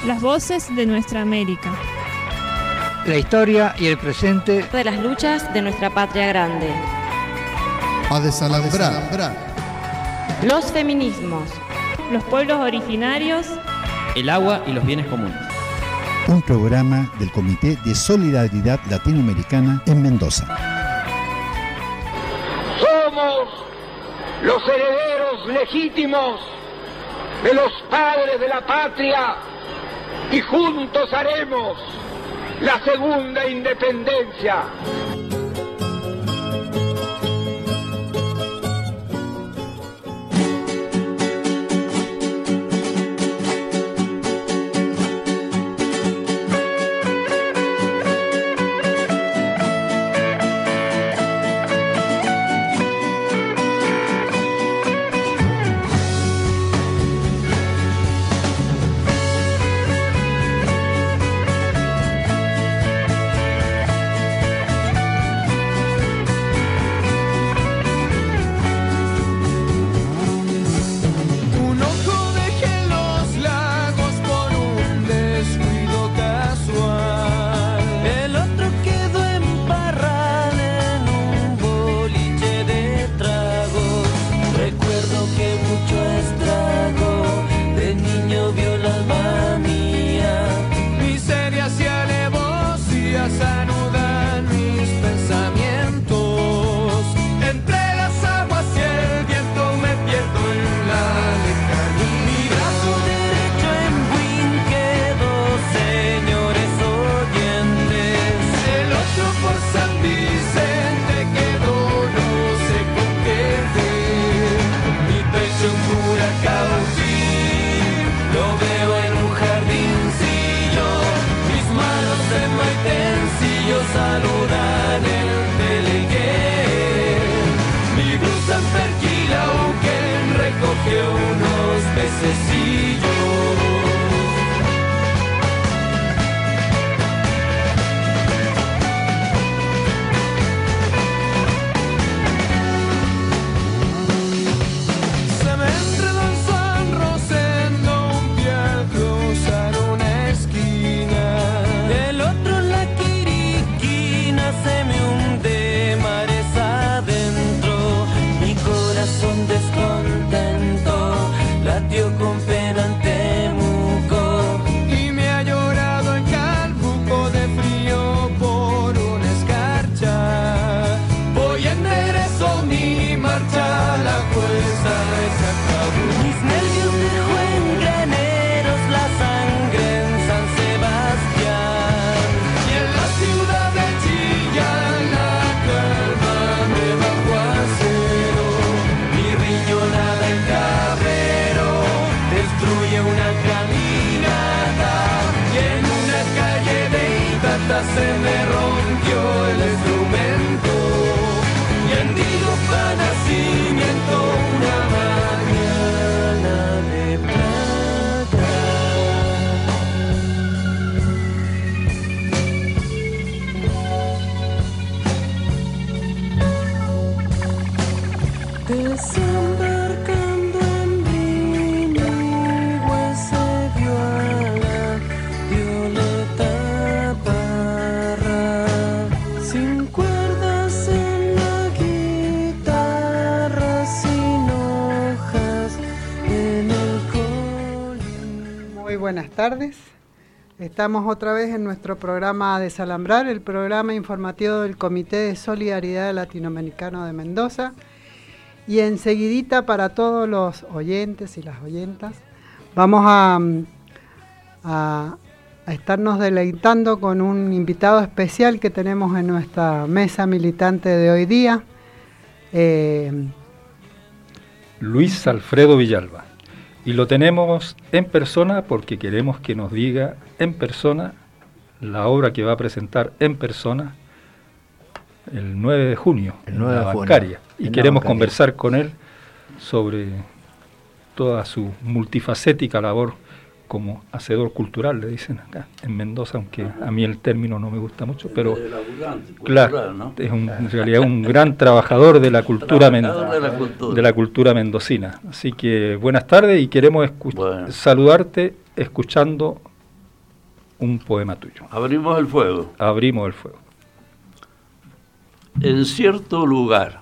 Las voces de nuestra América. La historia y el presente de las luchas de nuestra patria grande. A desalambrar. Los feminismos. Los pueblos originarios. El agua y los bienes comunes. Un programa del Comité de Solidaridad Latinoamericana en Mendoza. Somos los herederos legítimos de los padres de la patria y juntos haremos la segunda independencia. Buenas tardes, estamos otra vez en nuestro programa Desalambrar, el programa informativo del Comité de Solidaridad Latinoamericano de Mendoza, y enseguidita para todos los oyentes y las oyentas vamos a estarnos deleitando con un invitado especial que tenemos en nuestra mesa militante de hoy día, Luis Alfredo Villalba. Y lo tenemos en persona porque queremos que nos diga en persona la obra que va a presentar en persona el 9 de junio en la Bancaria. Y queremos conversar con él sobre toda su multifacética labor como hacedor cultural, le dicen acá en Mendoza, aunque a mí el término no me gusta mucho, pero claro, ¿no? Es en realidad un gran trabajador de la cultura, de la cultura mendocina. Así que buenas tardes y queremos saludarte escuchando un poema tuyo. Abrimos el fuego. Abrimos el fuego. En cierto lugar,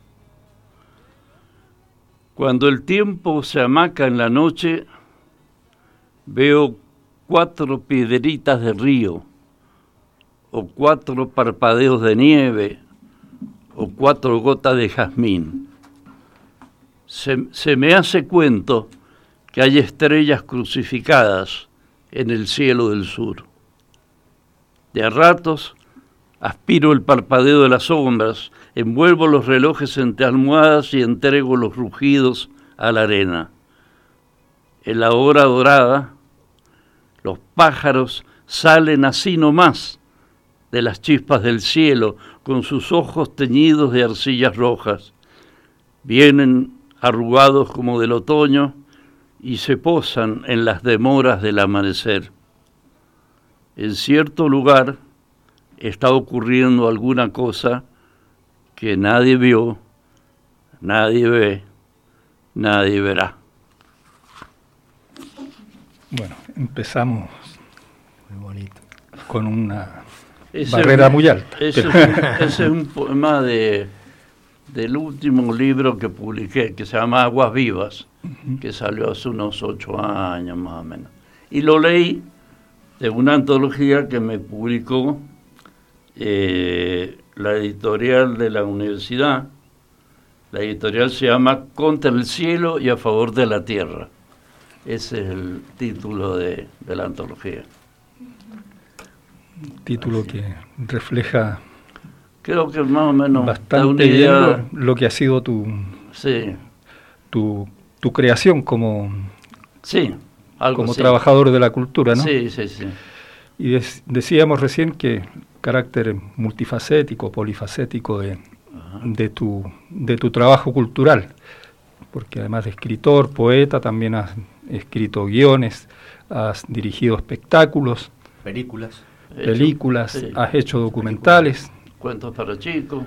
cuando el tiempo se amaca en la noche, veo 4 piedritas de río, o 4 parpadeos de nieve, o 4 gotas de jazmín. Se me hace cuento que hay estrellas crucificadas en el cielo del sur. De a ratos aspiro el parpadeo de las sombras, envuelvo los relojes entre almohadas y entrego los rugidos a la arena. En la hora dorada, los pájaros salen así nomás de las chispas del cielo, con sus ojos teñidos de arcillas rojas. Vienen arrugados como del otoño y se posan en las demoras del amanecer. En cierto lugar está ocurriendo alguna cosa que nadie vio, nadie ve, nadie verá. Bueno, empezamos muy bonito con una barrera muy alta. Ese es un poema del último libro que publiqué, que se llama Aguas Vivas, que salió hace unos 8 años más o menos. Y lo leí de una antología que me publicó la editorial de la universidad. La editorial se llama Contra el cielo y a favor de la tierra. Ese es el título de la antología. Título que refleja, creo que más o menos bastante bien lo que ha sido tu creación como trabajador de la cultura, ¿no? Sí. Y decíamos recién que carácter multifacético, polifacético de tu trabajo cultural, porque además de escritor, poeta, también has escrito guiones, has dirigido espectáculos, películas, sí. Has hecho documentales. Cuentos para chicos.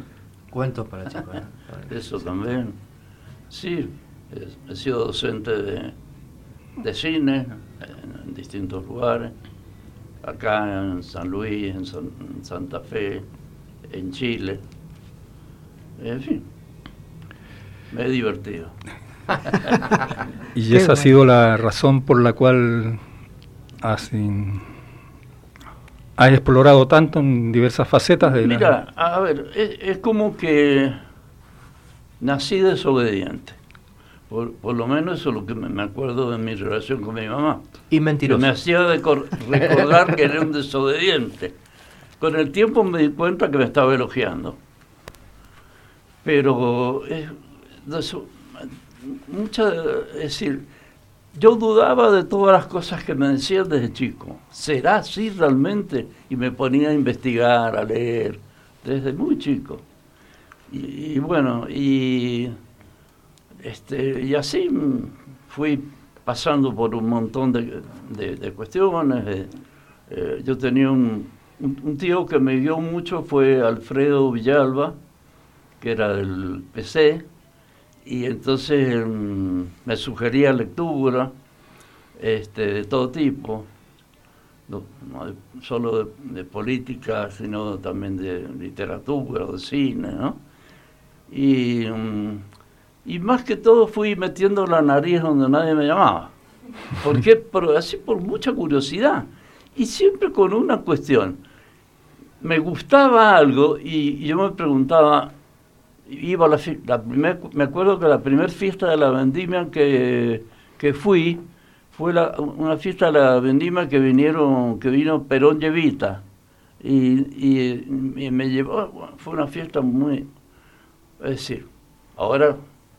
Eso también. Sí, he sido docente de cine en distintos lugares. Acá en San Luis, en Santa Fe, en Chile. En fin, me he divertido. Y esa ha sido la razón por la cual has explorado tanto en diversas facetas de Mira, a ver, es como que nací desobediente. Por lo menos eso es lo que me acuerdo de mi relación con mi mamá. Y mentiroso. Que me hacía recordar que era un desobediente. Con el tiempo me di cuenta que me estaba elogiando. Pero es decir, yo dudaba de todas las cosas que me decían desde chico. ¿Será así realmente? Y me ponía a investigar, a leer, desde muy chico. Y bueno, y así fui pasando por un montón de cuestiones. Yo tenía un tío que me guió mucho, fue Alfredo Villalba, que era del PC, y entonces me sugería lectura de todo tipo, no solo de política, sino también de literatura, de cine, ¿no? Y más que todo fui metiendo la nariz donde nadie me llamaba. ¿Por qué? Así por mucha curiosidad. Y siempre con una cuestión. Me gustaba algo y yo me preguntaba, iba a me acuerdo que la primera fiesta de la vendimia que fui, fue una fiesta de la vendimia que vino Perón Llevita. Y me llevó, fue una fiesta muy... Es decir, ahora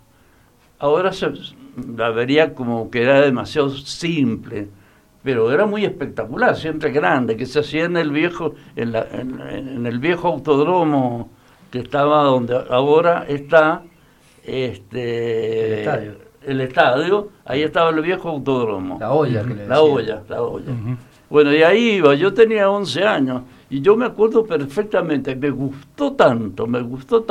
la vería como que era demasiado simple, pero era muy espectacular, siempre grande, que se hacía en el viejo autódromo que estaba donde ahora está el estadio, ahí estaba el viejo autódromo. La olla, que le decía. La olla. Uh-huh. Bueno, y ahí iba, yo tenía 11 años, y yo me acuerdo perfectamente, me gustó tanto,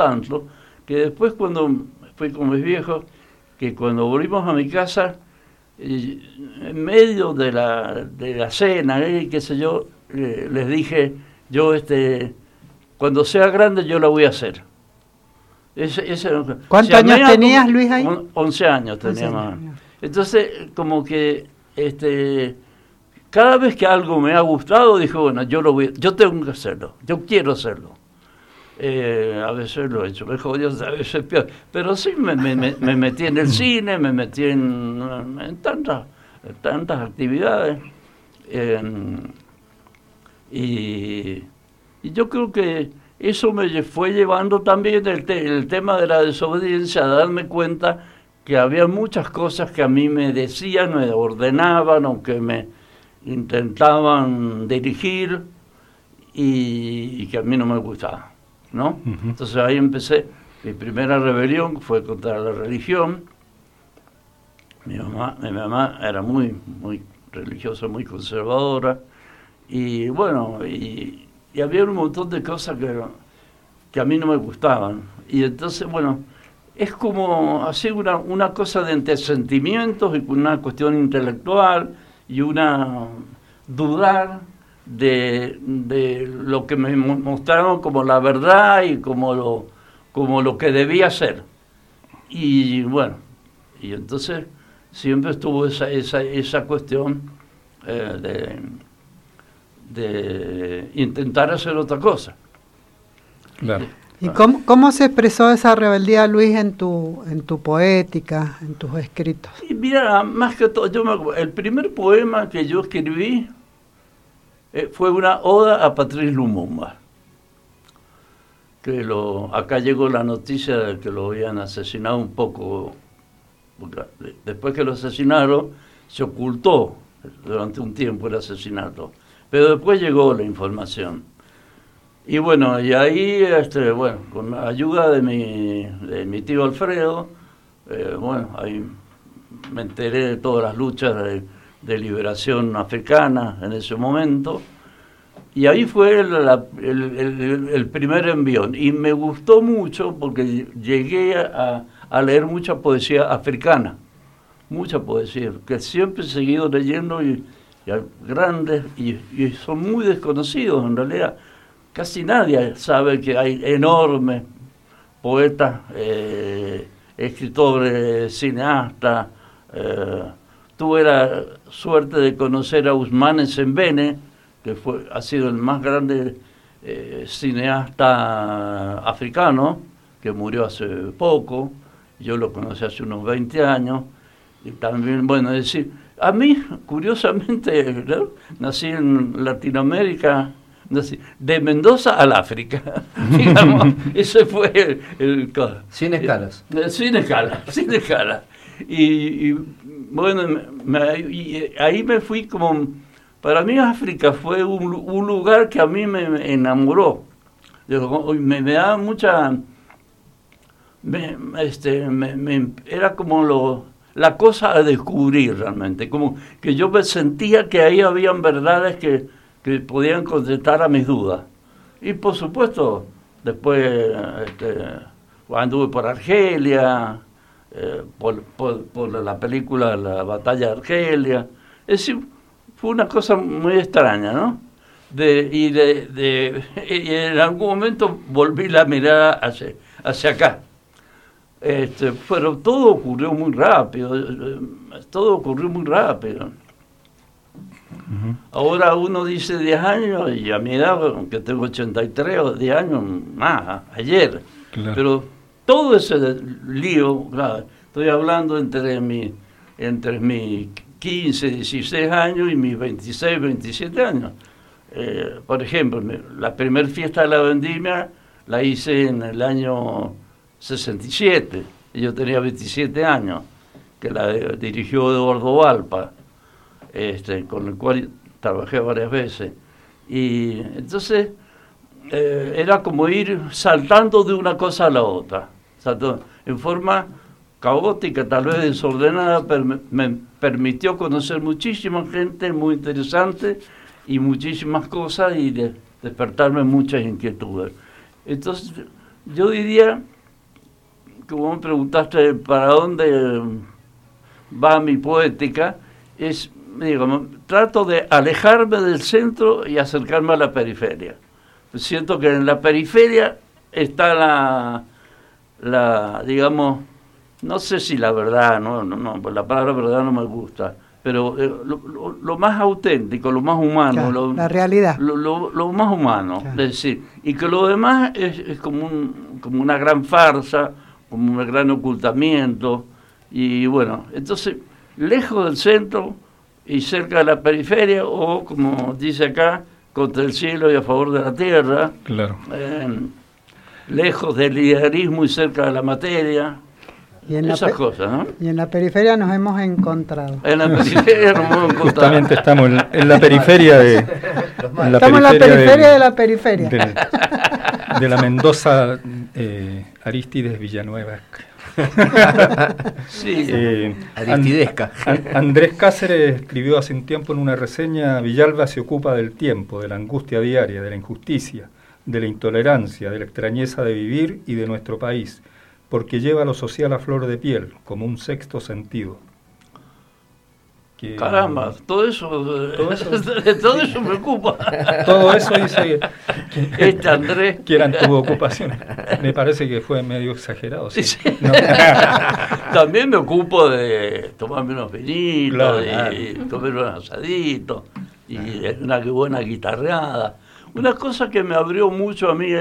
que después cuando fui con mis viejos, que cuando volvimos a mi casa, Y en medio de la cena, qué sé yo, les dije, yo cuando sea grande yo la voy a hacer. ¿Cuántos años tenías, Luis, ahí? 11 años tenía más. Entonces, como que cada vez que algo me ha gustado, dije, bueno, yo tengo que hacerlo, yo quiero hacerlo. A veces lo he hecho mejor, a veces peor. Pero sí me metí en el cine, me metí en tantas actividades. Y yo creo que eso me fue llevando también el tema de la desobediencia, a darme cuenta que había muchas cosas que a mí me decían, me ordenaban, o que me intentaban dirigir, y que a mí no me gustaba, ¿no? Uh-huh. Entonces ahí empecé. Mi primera rebelión fue contra la religión. Mi mamá era muy religiosa, muy conservadora, y bueno, y había un montón de cosas que a mí no me gustaban. Y entonces, bueno, es como así una cosa de entre sentimientos y una cuestión intelectual y una dudar de lo que me mostraron como la verdad y como lo que debía ser. Y bueno, y entonces siempre estuvo esa cuestión de intentar hacer otra cosa. Claro. ¿Y cómo se expresó esa rebeldía, Luis, en tu poética, en tus escritos? Y mira, más que todo, el primer poema que yo escribí fue una oda a Patrice Lumumba, que acá llegó la noticia de que lo habían asesinado un poco, porque después que lo asesinaron se ocultó durante un tiempo el asesinato, pero después llegó la información. Y bueno, y ahí, con la ayuda de mi tío Alfredo, ahí me enteré de todas las luchas de liberación africana en ese momento, y ahí fue el primer envión, y me gustó mucho porque llegué a leer mucha poesía africana, mucha poesía, que siempre he seguido leyendo, y grandes, y son muy desconocidos en realidad. Casi nadie sabe que hay enormes poetas, escritores, cineastas. Tuve la suerte de conocer a Ousmane Sembene, que ha sido el más grande cineasta africano, que murió hace poco. Yo lo conocí hace unos 20 años. Y también, bueno, es decir, a mí, curiosamente, ¿no? Nací en Latinoamérica, de Mendoza al África, digamos. Ese fue el sin escalas. Sin escalas. Y bueno, ahí me fui como... Para mí África fue un lugar que a mí me enamoró. Me da mucha... era como la cosa a descubrir realmente. Como que yo sentía que ahí habían verdades que podían contestar a mis dudas. Y por supuesto, después anduve por Argelia, por la película La Batalla de Argelia. Es decir, fue una cosa muy extraña, ¿no? Y en algún momento volví la mirada hacia acá. Pero todo ocurrió muy rápido. Uh-huh. Ahora uno dice 10 años, y a mi edad, aunque tengo 83 o 10 años más, ayer. Claro. Pero todo ese lío, claro, estoy hablando entre mis 15, 16 años y mis 26, 27 años. Por ejemplo, la primera fiesta de la vendimia la hice en el año 67, y yo tenía 27 años, que la dirigió Eduardo Valpa. Con el cual trabajé varias veces, y entonces era como ir saltando de una cosa a la otra, en forma caótica, tal vez desordenada, pero me permitió conocer muchísima gente muy interesante y muchísimas cosas, y despertarme muchas inquietudes. Entonces yo diría, como me preguntaste para dónde va mi poética, es, digo, trato de alejarme del centro y acercarme a la periferia. Siento que en la periferia está la digamos, no sé si la verdad, no, la palabra verdad no me gusta, pero lo más auténtico, lo más humano, claro, la realidad, lo más humano, claro. Es decir, y que lo demás es como una gran farsa, como un gran ocultamiento, y bueno, entonces, lejos del centro y cerca de la periferia, o como dice acá, contra el cielo y a favor de la tierra, claro. lejos del idealismo y cerca de la materia, y en esas cosas, ¿no? Y en la periferia nos hemos encontrado. En la periferia nos hemos encontrado. Justamente estamos en la periferia de... Estamos en la periferia de la periferia. De la Mendoza Arístides Villanueva. Sí, aristidesca. Andrés Cáceres escribió hace un tiempo en una reseña: Villalba se ocupa del tiempo, de la angustia diaria, de la injusticia, de la intolerancia, de la extrañeza de vivir y de nuestro país, porque lleva lo social a flor de piel, como un sexto sentido. Caramba, todo eso me ocupa. Todo eso dice Andrés. Que eran tus ocupaciones. Me parece que fue medio exagerado. ¿Sí? Sí. ¿No? También me ocupo de tomarme unos vinitos, claro, y comer un asadito, y una buena guitarreada. Una cosa que me abrió mucho a mí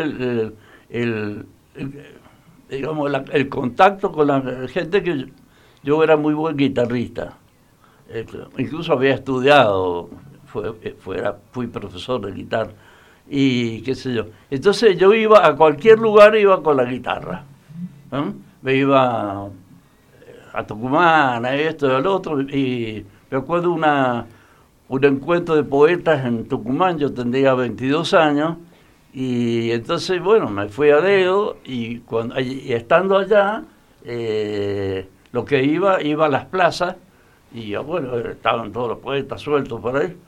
el contacto con la gente, que yo era muy buen guitarrista. Incluso había estudiado, fui profesor de guitarra y qué sé yo. Entonces yo iba a cualquier lugar, iba con la guitarra, ¿eh? Me iba a Tucumán, a esto y al otro, y me acuerdo un encuentro de poetas en Tucumán. Yo tendría 22 años, y entonces, bueno, me fui a dedo, y estando allá, lo que iba a las plazas, y bueno, estaban todos los poetas sueltos por ahí,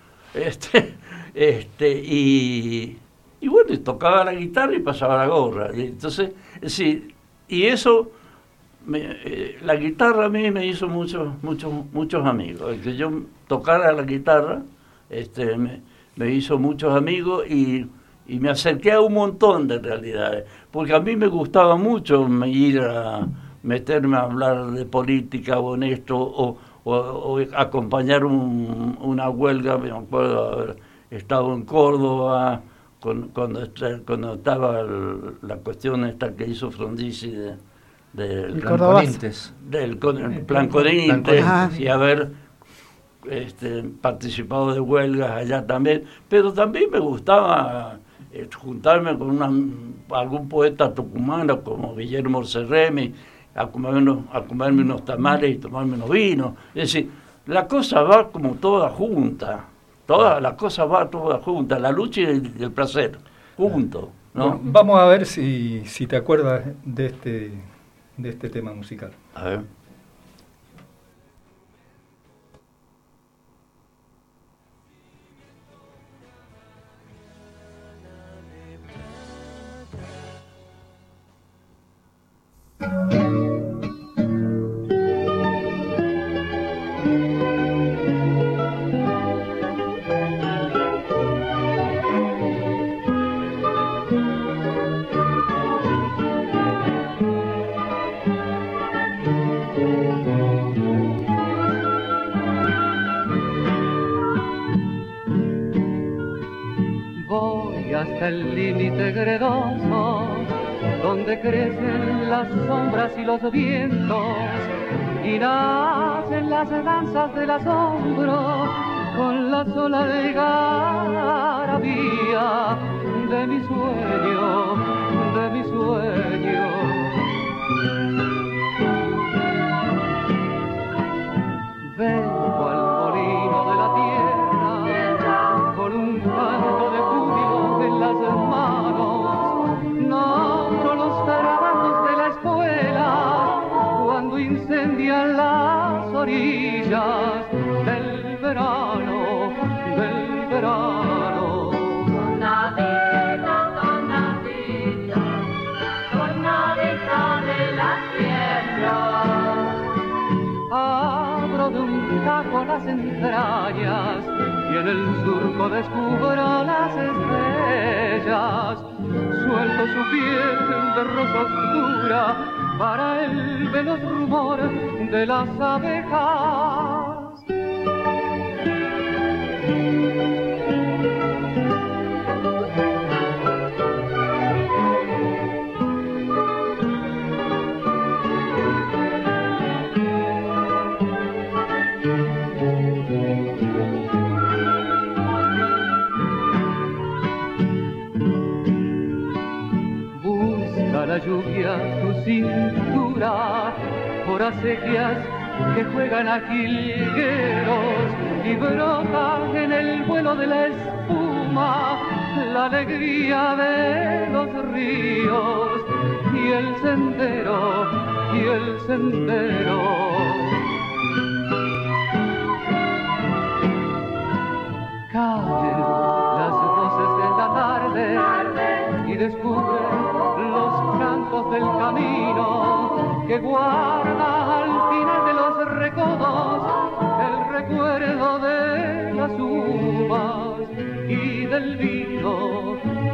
y bueno, y tocaba la guitarra y pasaba la gorra, y entonces, sí, y eso, la guitarra a mí me hizo muchos amigos. El que yo tocara la guitarra, me hizo muchos amigos, y me acerqué a un montón de realidades, porque a mí me gustaba mucho ir a meterme a hablar de política o en esto, o acompañar una huelga. Me acuerdo haber estado en Córdoba cuando estaba la cuestión esta que hizo Frondizi del Plan Corrientes, y haber participado de huelgas allá también. Pero también me gustaba juntarme con algún poeta tucumano como Guillermo Cerremi, a comerme unos tamales y tomarme unos vinos. Es decir, la cosa va como toda junta, la cosa va toda junta, la lucha y el placer, juntos, ¿no? Bueno, vamos a ver si te acuerdas de este tema musical. A ver. Hasta el límite gredoso, donde crecen las sombras y los vientos, y nacen las danzas del asombro, con la sola algarabía de mi sueño, de mi sueño. Vengo al molino de la tierra, con un canto de júbilo en las manos, nombro los trabajos de la escuela, cuando incendian las orillas del verano, del verano. Tonadita, tonadita. entrañas y en el surco descubro las estrellas. Suelto su piel de rosa oscura para el veloz rumor de las abejas. La lluvia tu cintura por acequias que juegan a jilgueros y brota en el vuelo de la espuma la alegría de los ríos y el sendero caen las voces de la tarde y descubren los cantos del camino que guarda al final de los recodos el recuerdo de las uvas y del vino.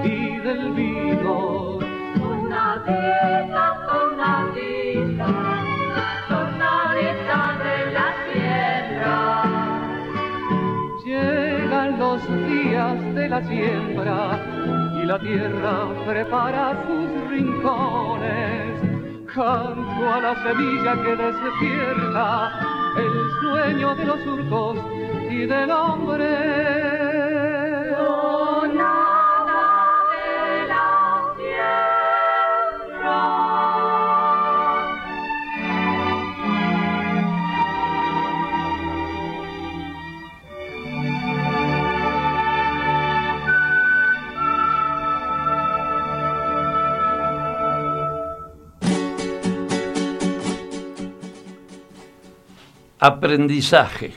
Sonadita de la sierra. Llegan los días de la siembra y la tierra prepara sus rincones. Canto a la semilla que despierta el sueño de los surcos y del hombre. Sonada de la sierra. Aprendizaje,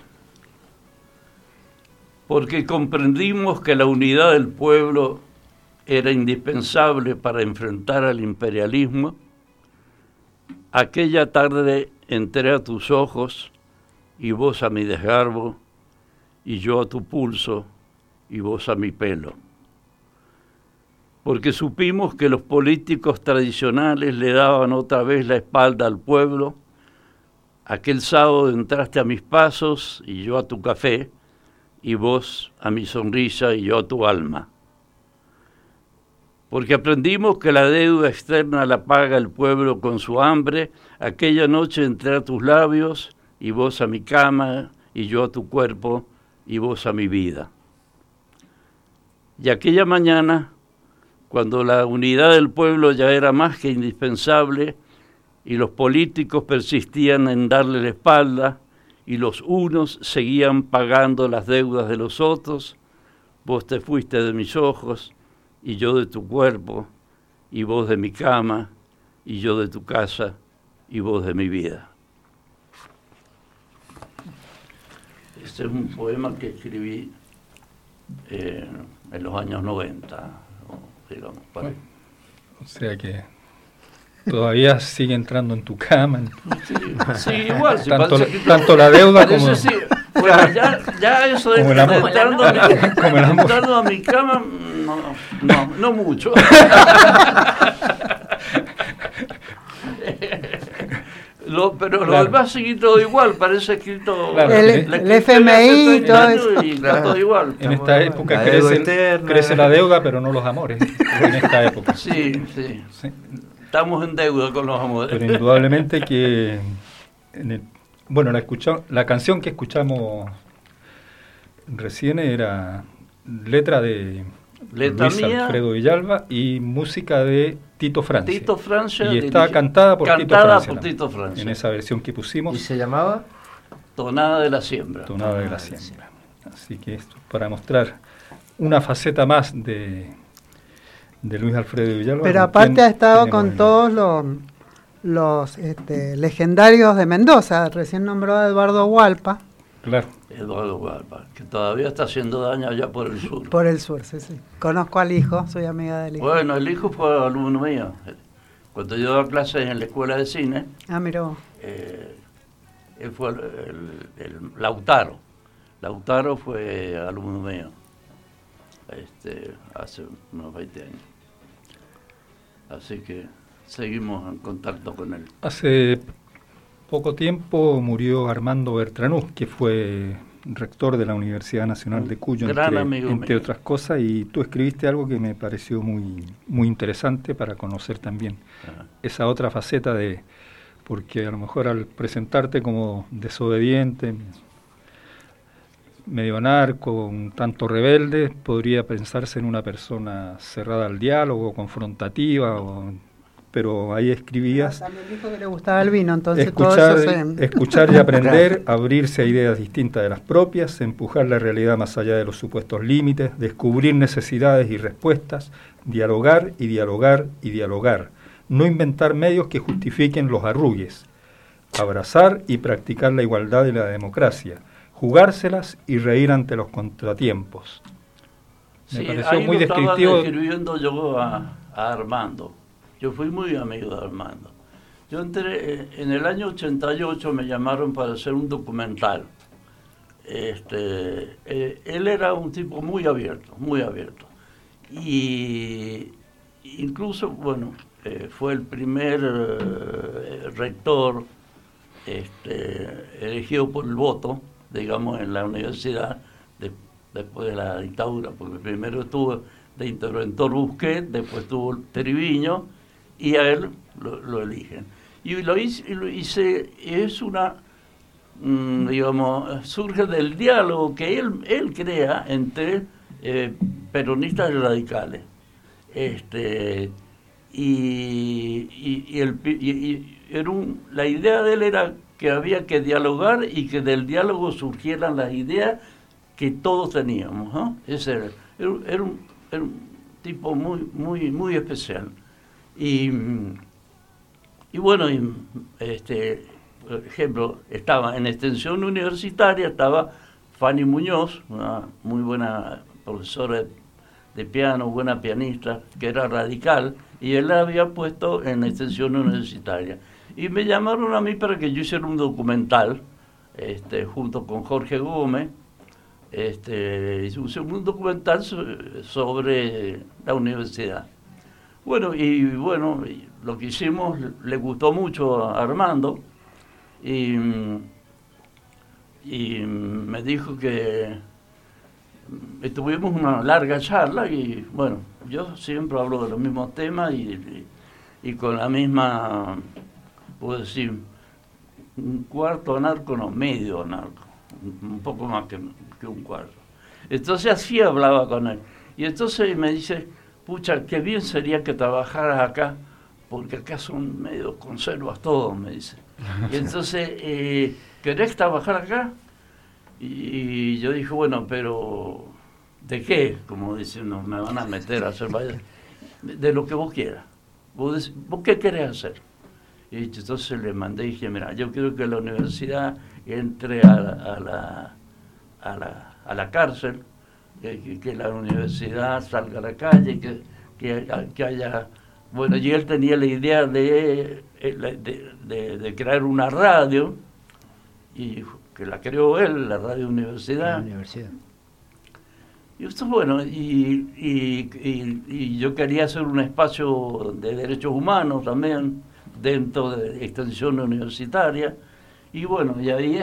porque comprendimos que la unidad del pueblo era indispensable para enfrentar al imperialismo. Aquella tarde entré a tus ojos y vos a mi desgarbo, y yo a tu pulso y vos a mi pelo. Porque supimos que los políticos tradicionales le daban otra vez la espalda al pueblo. Aquel sábado entraste a mis pasos y yo a tu café, y vos a mi sonrisa y yo a tu alma. Porque aprendimos que la deuda externa la paga el pueblo con su hambre. Aquella noche entré a tus labios y vos a mi cama y yo a tu cuerpo y vos a mi vida. Y aquella mañana, cuando la unidad del pueblo ya era más que indispensable y los políticos persistían en darle la espalda y los unos seguían pagando las deudas de los otros, vos te fuiste de mis ojos y yo de tu cuerpo, y vos de mi cama, y yo de tu casa, y vos de mi vida. Este es un poema que escribí en los años 90, digamos. Para... O sea que todavía sigue entrando en tu cama. Sí, igual. Si tanto la deuda como... Sí. Bueno, ya eso de entrando a mi cama, no mucho. Pero lo demás sigue todo igual, parece escrito... Claro, el FMI y todo eso. Y todo igual. En esta época crece la deuda, pero no los amores. En esta época. Sí. Estamos en deuda con los amores. Pero indudablemente que... la canción que escuchamos recién era letra de Luis Alfredo Villalba y música de Tito Francia. Y está cantada por Tito Francia. En esa versión que pusimos. ¿Y se llamaba? Tonada de la siembra. Así que esto para mostrar una faceta más de Luis Alfredo Villalba. Pero aparte ha estado con todos los legendarios de Mendoza. Recién nombró a Eduardo Hualpa. Claro. Eduardo Hualpa, que todavía está haciendo daño allá por el sur. Por el sur, sí. Conozco al hijo, soy amiga del hijo. Bueno, el hijo fue alumno mío. Cuando yo daba clases en la escuela de cine, mirá vos. él fue el Lautaro. Lautaro fue alumno mío hace unos 20 años. Así que seguimos en contacto con él. Hace poco tiempo murió Armando Bertranús, que fue rector de la Universidad Nacional de Cuyo, entre otras cosas, y tú escribiste algo que me pareció muy, muy interesante para conocer también esa otra faceta porque a lo mejor al presentarte como desobediente, medio narco, un tanto rebelde, podría pensarse en una persona cerrada al diálogo, confrontativa, pero ahí escribías... También dijo que le gustaba el vino, entonces escuchar y aprender, abrirse a ideas distintas de las propias, empujar la realidad más allá de los supuestos límites, descubrir necesidades y respuestas, dialogar y dialogar y dialogar, no inventar medios que justifiquen los arrugues, abrazar y practicar la igualdad y la democracia, jugárselas y reír ante los contratiempos. Me pareció muy descriptivo. Estaba describiendo yo a Armando. Yo fui muy amigo de Armando. Yo entré, en el año 88 me llamaron para hacer un documental. Él era un tipo muy abierto. Y incluso, bueno, fue el primer rector elegido por el voto, digamos, en la universidad, después de la dictadura, porque primero estuvo de interventor Busquet, después estuvo Triviño, y a él lo eligen. Y lo hice, es una, digamos, surge del diálogo que él crea entre peronistas y radicales. La idea de él era que había que dialogar y que del diálogo surgieran las ideas que todos teníamos, ¿no? Ese era un tipo muy, muy, muy especial. Y bueno, por ejemplo, estaba en extensión universitaria, estaba Fanny Muñoz, una muy buena profesora de piano, buena pianista, que era radical, y él la había puesto en extensión universitaria. Y me llamaron a mí para que yo hiciera un documental, junto con Jorge Gómez, hice un documental sobre la universidad. Bueno, lo que hicimos le gustó mucho a Armando, y me dijo que tuvimos una larga charla, y bueno, yo siempre hablo de los mismos temas y con la misma, puedo decir, un cuarto anarco, no, medio anarco, un poco más que un cuarto. Entonces así hablaba con él. Y entonces me dice, pucha, qué bien sería que trabajaras acá, porque acá son medio conservas todos, me dice. Y entonces, ¿querés trabajar acá? Y yo dije, bueno, pero ¿de qué? Como diciendo, me van a meter a hacer de lo que vos quieras. ¿Vos qué querés hacer? Y entonces le mandé y dije, mira, yo quiero que la universidad entre a la cárcel, que la universidad salga a la calle, que haya... Bueno, y él tenía la idea de crear una radio, y que la creó él, la Radio Universidad. Y esto, bueno, y yo quería hacer un espacio de derechos humanos también, dentro de extensión universitaria, y bueno, y ahí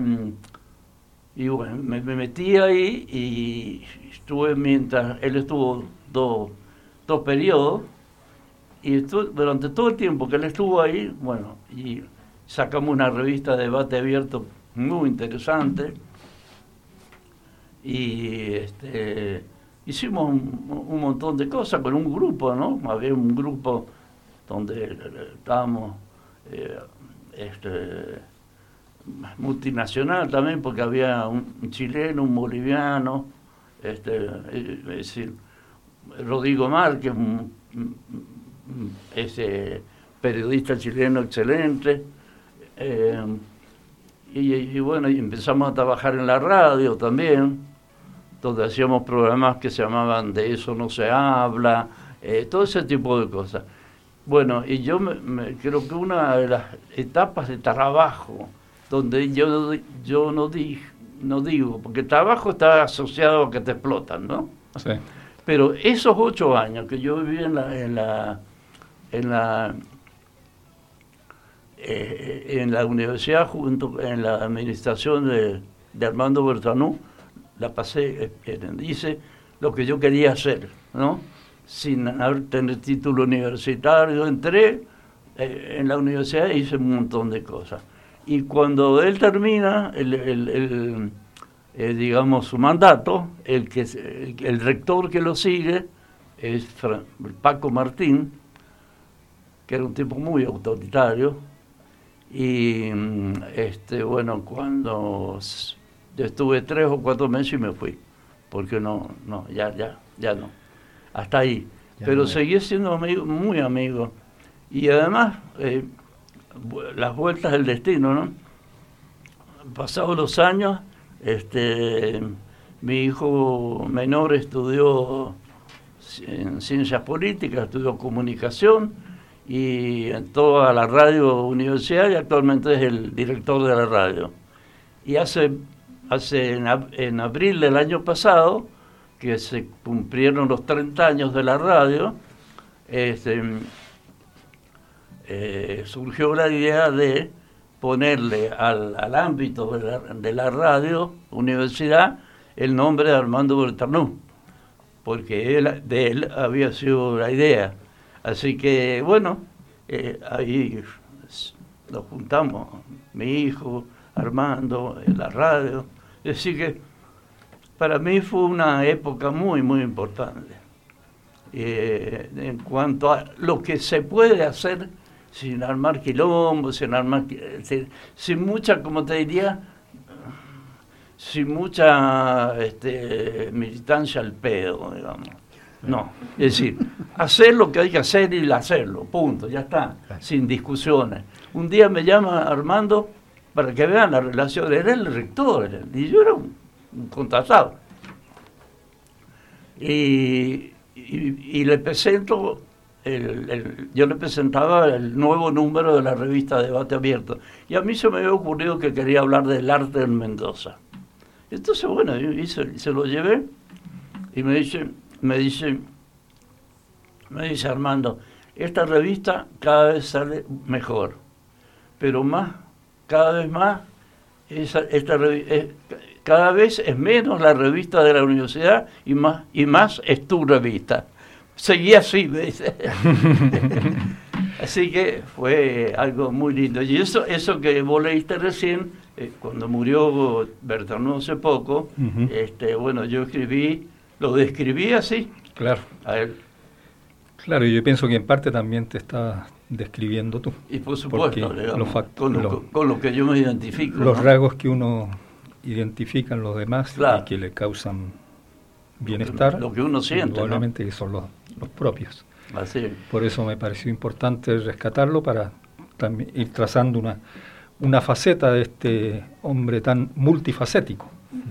y bueno, me metí ahí y estuve mientras él estuvo dos periodos, y durante todo el tiempo que él estuvo ahí, bueno, y sacamos una revista de debate abierto muy interesante, y hicimos un montón de cosas con un grupo, ¿no? Había un grupo donde estábamos multinacional también, porque había un chileno, un boliviano, es decir, Rodrigo Márquez, ese periodista chileno excelente, y bueno, y empezamos a trabajar en la radio también, donde hacíamos programas que se llamaban De eso no se habla, todo ese tipo de cosas. Bueno, y yo creo que una de las etapas de trabajo donde yo no no digo, porque el trabajo está asociado a que te explotan, ¿no? Sí. Pero esos 8 años que yo viví en la universidad, en la administración de Armando Bertanú, la pasé, hice lo que yo quería hacer, ¿no? Sin tener título universitario, entré en la universidad e hice un montón de cosas. Y cuando él termina digamos, su mandato, el rector que lo sigue es Paco Martín, que era un tipo muy autoritario, y bueno, cuando yo estuve 3 o 4 meses y me fui, porque ya no, hasta ahí. Pero seguí siendo amigo, muy amigo, y además las vueltas del destino, ¿no? Pasados los años, mi hijo menor estudió en ciencias políticas, estudió comunicación y en toda la radio universitaria, y actualmente es el director de la radio. Y en abril del año pasado, que se cumplieron los 30 años de la radio, surgió la idea de ponerle al ámbito de la radio, universidad, el nombre de Armando Bertanú, porque de él había sido la idea. Así que, bueno, ahí nos juntamos, mi hijo, Armando, en la radio. Así que para mí fue una época muy, muy importante. En cuanto a lo que se puede hacer sin armar quilombo, sin mucha, como te diría, sin mucha militancia al pedo, digamos. No, es decir, hacer lo que hay que hacer y hacerlo, punto, ya está, sin discusiones. Un día me llama Armando para que vean la relación, era el rector, y yo era un contratado. Y le presento, yo le presentaba el nuevo número de la revista Debate Abierto, y a mí se me había ocurrido que quería hablar del arte en Mendoza. Entonces, bueno, yo se lo llevé, y me dice Armando, esta revista cada vez sale mejor, pero cada vez más, cada vez es menos la revista de la universidad y más es tu revista. Seguí así, me dice. Así que fue algo muy lindo. Y eso que vos leíste recién, cuando murió Bertanú hace poco, bueno, yo lo describí así. Claro. A él. Claro, y yo pienso que en parte también te estás describiendo tú. Y por supuesto, con lo que yo me identifico. Los rasgos que uno identifica en los demás, claro, y que le causan bienestar, lo que uno siente, probablemente, ¿no? Que son los propios. Así. Por eso me pareció importante rescatarlo, para también ir trazando una faceta de este hombre tan multifacético.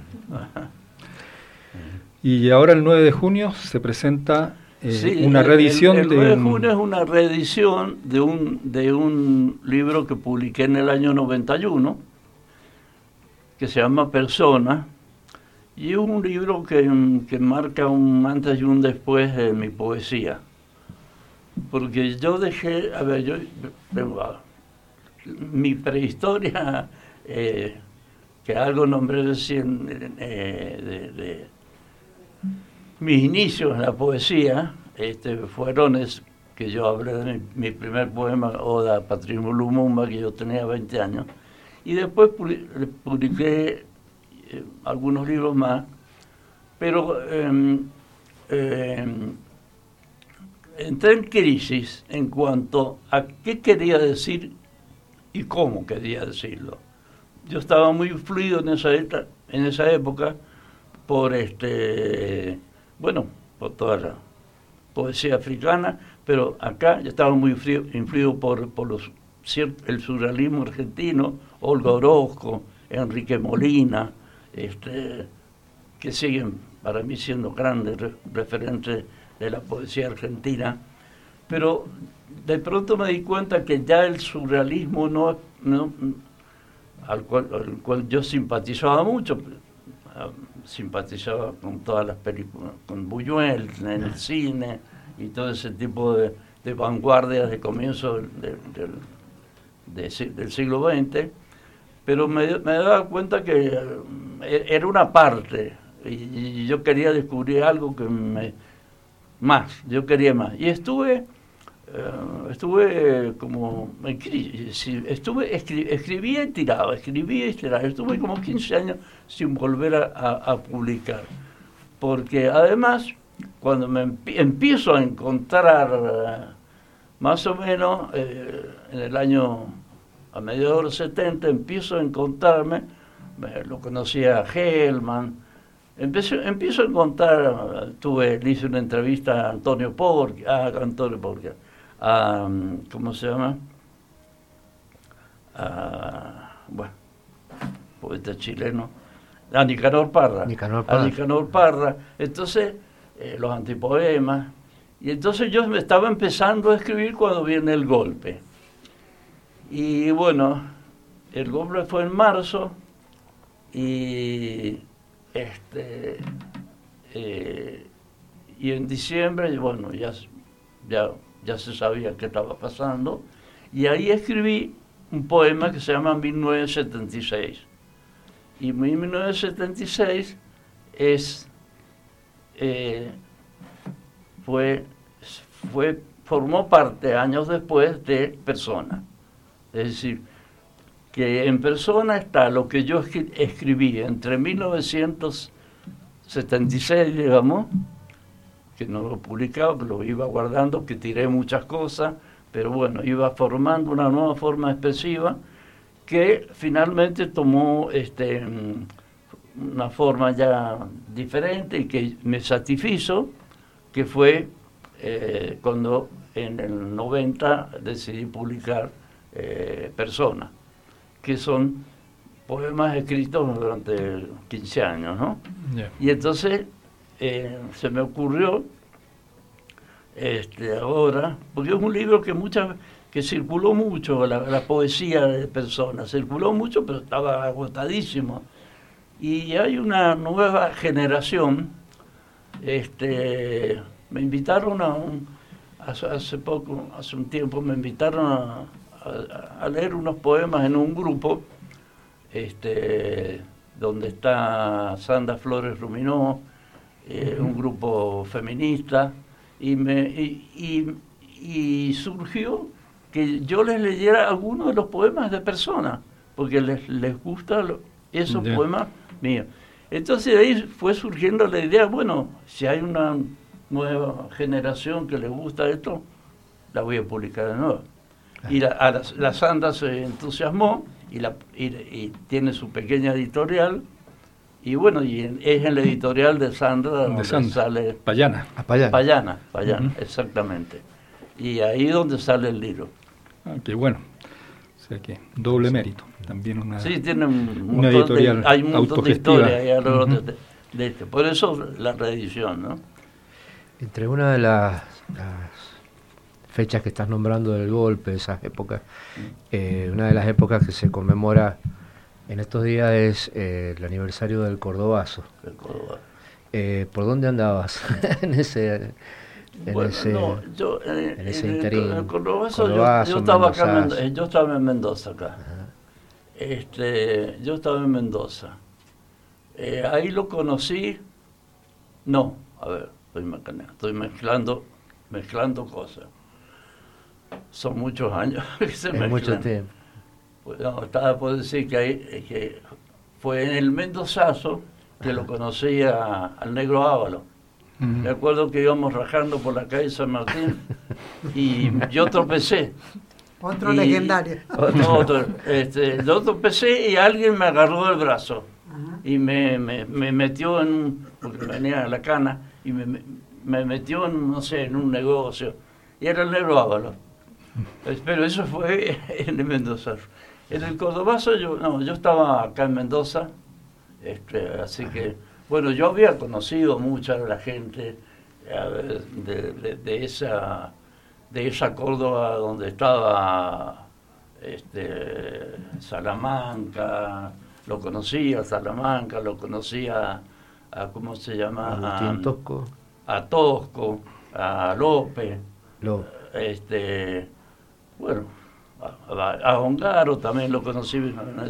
Y ahora el 9 de junio se presenta una reedición el 9 de junio es una reedición de un libro que publiqué en el año 91, que se llama Persona, y es un libro que marca un antes y un después de mi poesía. Porque yo dejé, mi prehistoria, que algo nombré recién, de mis inicios en la poesía, fueron que yo hablé de mi primer poema, Oda a Patricio Lumumba, que yo tenía 20 años, y después publiqué algunos libros más, pero entré en crisis en cuanto a qué quería decir y cómo quería decirlo. Yo estaba muy fluido en esa época por por toda la poesía africana, pero acá yo estaba muy influido por el surrealismo argentino, Olga Orozco, Enrique Molina, que siguen para mí siendo grandes referentes de la poesía argentina, pero de pronto me di cuenta que ya el surrealismo al cual yo simpatizaba mucho. Simpatizaba con todas las películas, con Buñuel en el cine y todo ese tipo de vanguardias de comienzo del siglo XX, pero me daba cuenta que era una parte y yo quería descubrir algo que yo quería más. Y estuve como escribía y tiraba, estuve como 15 años sin volver a publicar, porque además cuando me empiezo a encontrar más o menos en el año a mediados de los 70 empiezo a encontrarme, lo conocía a Hellman, empiezo a encontrar, le hice una entrevista a Antonio Porquia, ¿cómo se llama? Poeta chileno, a Nicanor Parra. Entonces, los antipoemas. Y entonces yo me estaba empezando a escribir cuando viene el golpe. Y bueno, el golpe fue en marzo y en diciembre, bueno, ya se sabía qué estaba pasando, y ahí escribí un poema que se llama 1976. Y 1976 formó parte años después de Persona. Es decir, que en Persona está lo que yo escribí entre 1976, digamos, que no lo publicaba, que lo iba guardando, que tiré muchas cosas, pero bueno, iba formando una nueva forma expresiva que finalmente tomó una forma ya diferente y que me satisfizo, que fue cuando en el 90 decidí publicar Persona, que son poemas escritos durante 15 años, ¿no? Yeah. Y entonces se me ocurrió ahora, porque es un libro que circuló mucho, la poesía de Persona, circuló mucho, pero estaba agotadísimo. Y hay una nueva generación, me invitaron hace un tiempo, me invitaron a leer unos poemas en un grupo, donde está Sandra Flores Ruminó, un grupo feminista, y surgió que yo les leyera algunos de los poemas de Persona, porque les gustan esos poemas míos. Entonces de ahí fue surgiendo la idea, bueno, si hay una nueva generación que le gusta esto, la voy a publicar de nuevo. Y la Sandra se entusiasmó y tiene su pequeña editorial, y bueno, es en la editorial de Sandra donde sale Payana, exactamente, y ahí donde sale el libro. Qué bueno, o sea que doble mérito, también tiene una editorial hay un montón de historias ahí alrededor de por eso la reedición, ¿no? Entre una de las fechas que estás nombrando del golpe, esas épocas, una de las épocas que se conmemora en estos días es el aniversario del Cordobazo. ¿Por dónde andabas en ese interín? En el Cordobazo yo estaba acá, yo estaba en Mendoza acá. Yo estaba en Mendoza. Ahí lo conocí. No, a ver, estoy mezclando cosas. Son muchos años que se mezclan. Mucho tiempo. Pues, no, estaba por decir que fue en el Mendozazo que lo conocí al Negro Ávalo. Me acuerdo que íbamos rajando por la calle San Martín y yo tropecé. Otro legendario. Yo tropecé y alguien me agarró del brazo y me metió porque venía a la cana, y me metió en un negocio. Y era el Negro Ávalo. Pero eso fue en el Mendoza. En el Cordobazo yo estaba acá en Mendoza, así que, bueno, yo había conocido mucha de la gente de esa Córdoba donde estaba Salamanca, lo conocía Salamanca, lo conocía a ¿cómo se llama? Agustín Tosco. A Tosco, a López. Bueno, a Ongaro también lo conocí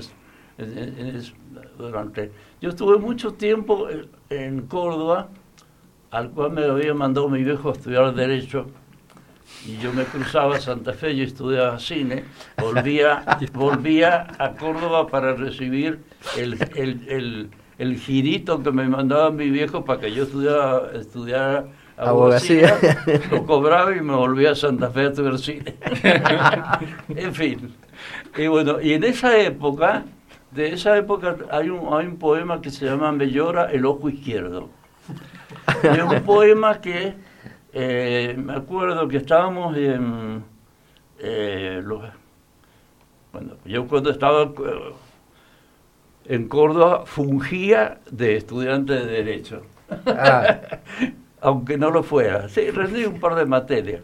durante. Yo estuve mucho tiempo en Córdoba, al cual me había mandado mi viejo a estudiar Derecho, y yo me cruzaba a Santa Fe, yo estudiaba cine, volvía a Córdoba para recibir el girito que me mandaba mi viejo para que yo estudiara abogacía, lo cobraba y me volvía a Santa Fe a estudiar cine. En fin. Y bueno, y en esa época, hay un poema que se llama Me llora el ojo izquierdo. Es un poema que me acuerdo que estábamos en yo cuando estaba en Córdoba fungía de estudiante de Derecho. Aunque no lo fuera. Sí, rendí un par de materias.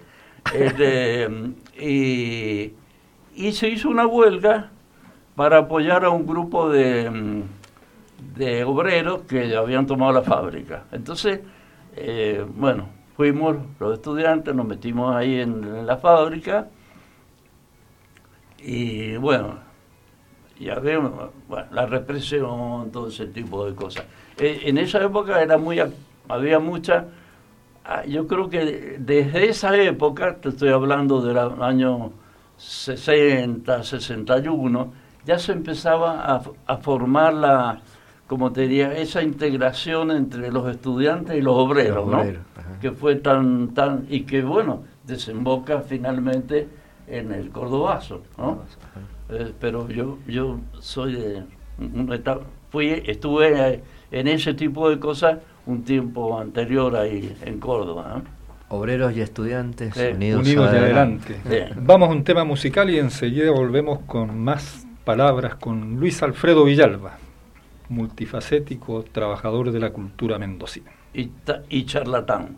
Y se hizo una huelga para apoyar a un grupo de obreros que habían tomado la fábrica. Entonces, fuimos los estudiantes, nos metimos ahí en la fábrica y ya vemos la represión, todo ese tipo de cosas. En esa época había mucha. Yo creo que desde esa época, te estoy hablando del año 60, 61, ya se empezaba a formar como te diría, esa integración entre los estudiantes y los obreros, ¿no? Que fue y que desemboca finalmente en el Cordobazo, ¿no? Pero yo soy de estuve en ese tipo de cosas un tiempo anterior ahí en Córdoba, ¿no? Obreros y estudiantes unidos y adelante. Vamos a un tema musical y enseguida volvemos con más palabras con Luis Alfredo Villalba, multifacético trabajador de la cultura mendocina. Y charlatán.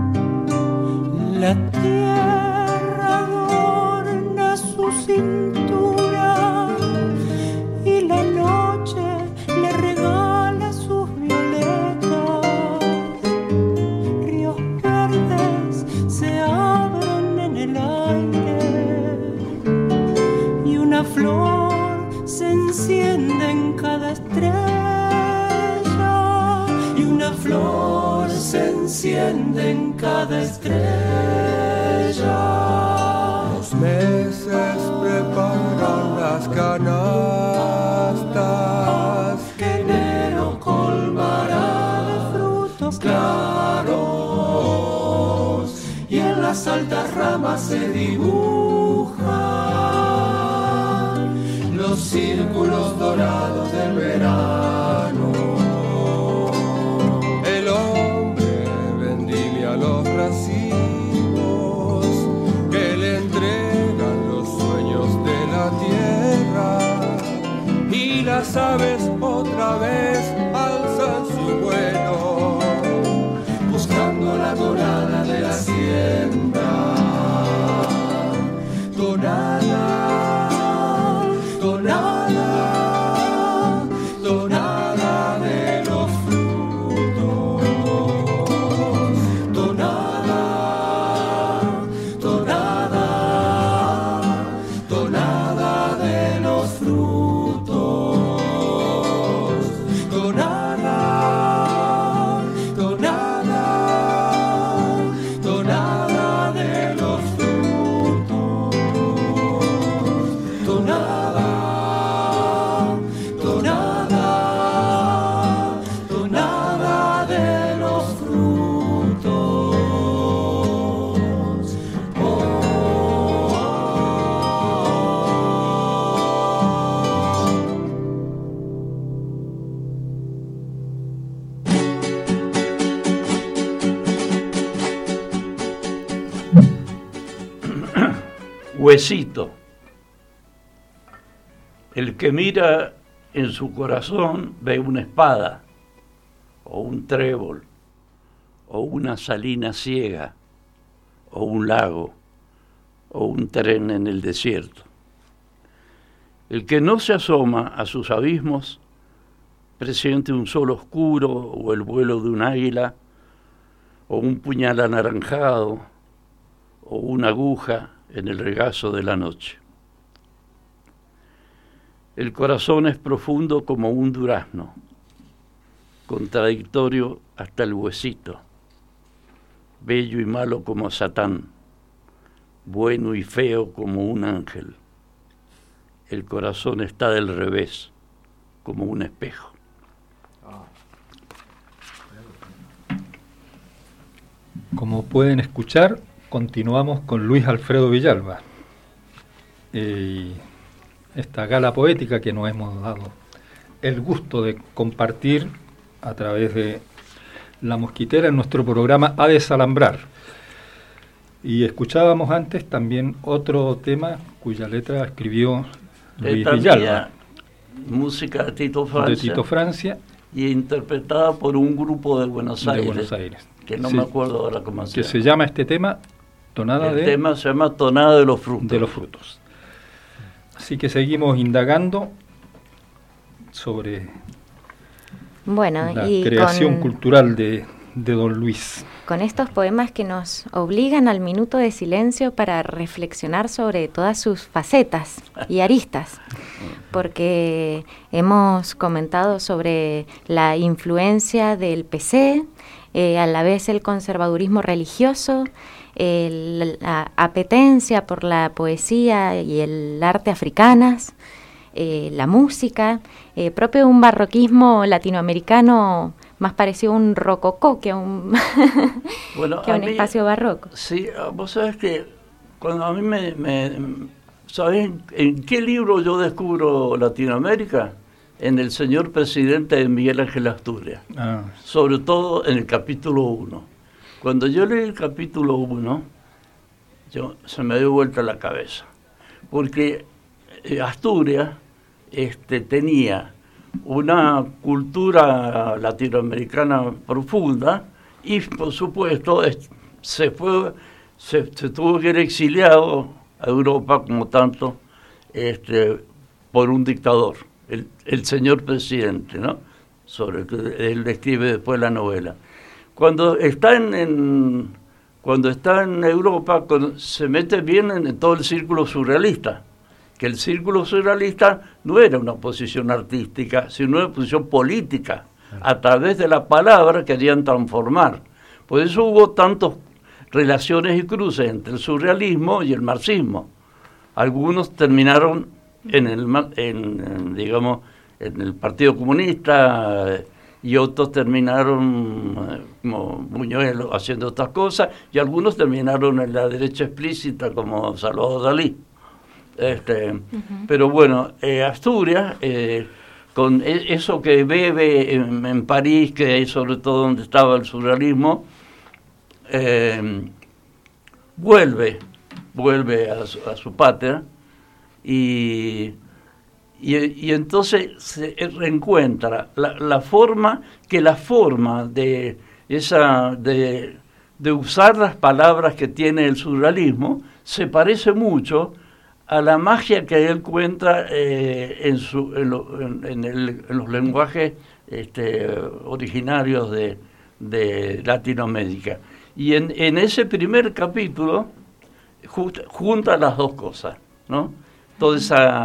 La tierra adorna su cintura encienden cada estrella. Los meses preparan las canastas, que enero colmará de frutos claros, y en las altas ramas se dibujan los círculos dorados del verano. El hombre vendimia los racimos que le entregan los sueños de la tierra, y las aves otra vez alzan su vuelo buscando la dorada de la siembra. Donada, donada, donada de los frutos. Donada, donada, donada de los frutos. Donada, donada, donada de los frutos. Donada, donada, donada de los frutos. Huesito. El que mira en su corazón ve una espada, o un trébol, o una salina ciega, o un lago, o un tren en el desierto. El que no se asoma a sus abismos presiente un sol oscuro, o el vuelo de un águila, o un puñal anaranjado, o una aguja en el regazo de la noche. El corazón es profundo como un durazno, contradictorio hasta el huesito, bello y malo como Satán, bueno y feo como un ángel. El corazón está del revés, como un espejo. Como pueden escuchar, continuamos con Luis Alfredo Villalba. Esta gala poética que nos hemos dado el gusto de compartir a través de La Mosquitera en nuestro programa A Desalambrar. Y escuchábamos antes también otro tema cuya letra escribió Luis Villalba. Música de Tito Francia. Y interpretada por un grupo de Buenos Aires. Que no me acuerdo ahora cómo se llama. Que se llama este tema Tonada El tema se llama Tonada de los Frutos. De los Frutos. Así que seguimos indagando sobre la creación cultural de don Luis. Con estos poemas que nos obligan al minuto de silencio para reflexionar sobre todas sus facetas y aristas, porque hemos comentado sobre la influencia del PC, a la vez el conservadurismo religioso, la apetencia por la poesía y el arte africanas, la música, propio de un barroquismo latinoamericano más parecido a un rococó que a un, que a un espacio barroco. Sí, vos sabés que cuando a mí ¿sabés en qué libro yo descubro Latinoamérica? En El Señor Presidente de Miguel Ángel Asturias. Sobre todo en el capítulo 1. Cuando yo leí el capítulo 1, se me dio vuelta la cabeza. Porque Asturias tenía una cultura latinoamericana profunda y, por supuesto, se tuvo que ir exiliado a Europa, como tanto, por un dictador, el señor presidente, ¿no? Sobre el que él escribe después la novela. Cuando está en Europa, se mete bien en todo el círculo surrealista, que el círculo surrealista no era una posición artística, sino una posición política. A través de la palabra querían transformar. Por eso hubo tantas relaciones y cruces entre el surrealismo y el marxismo. Algunos terminaron en el Partido Comunista y otros terminaron como Buñuel haciendo otras cosas, y algunos terminaron en la derecha explícita como Salvador Dalí. Pero bueno, Asturias, con eso que bebe en París, que es sobre todo donde estaba el surrealismo, vuelve a su patria y entonces se reencuentra la forma de usar las palabras que tiene el surrealismo se parece mucho a la magia que él encuentra en los lenguajes originarios de Latinoamérica. Y en ese primer capítulo junta las dos cosas, ¿no? Toda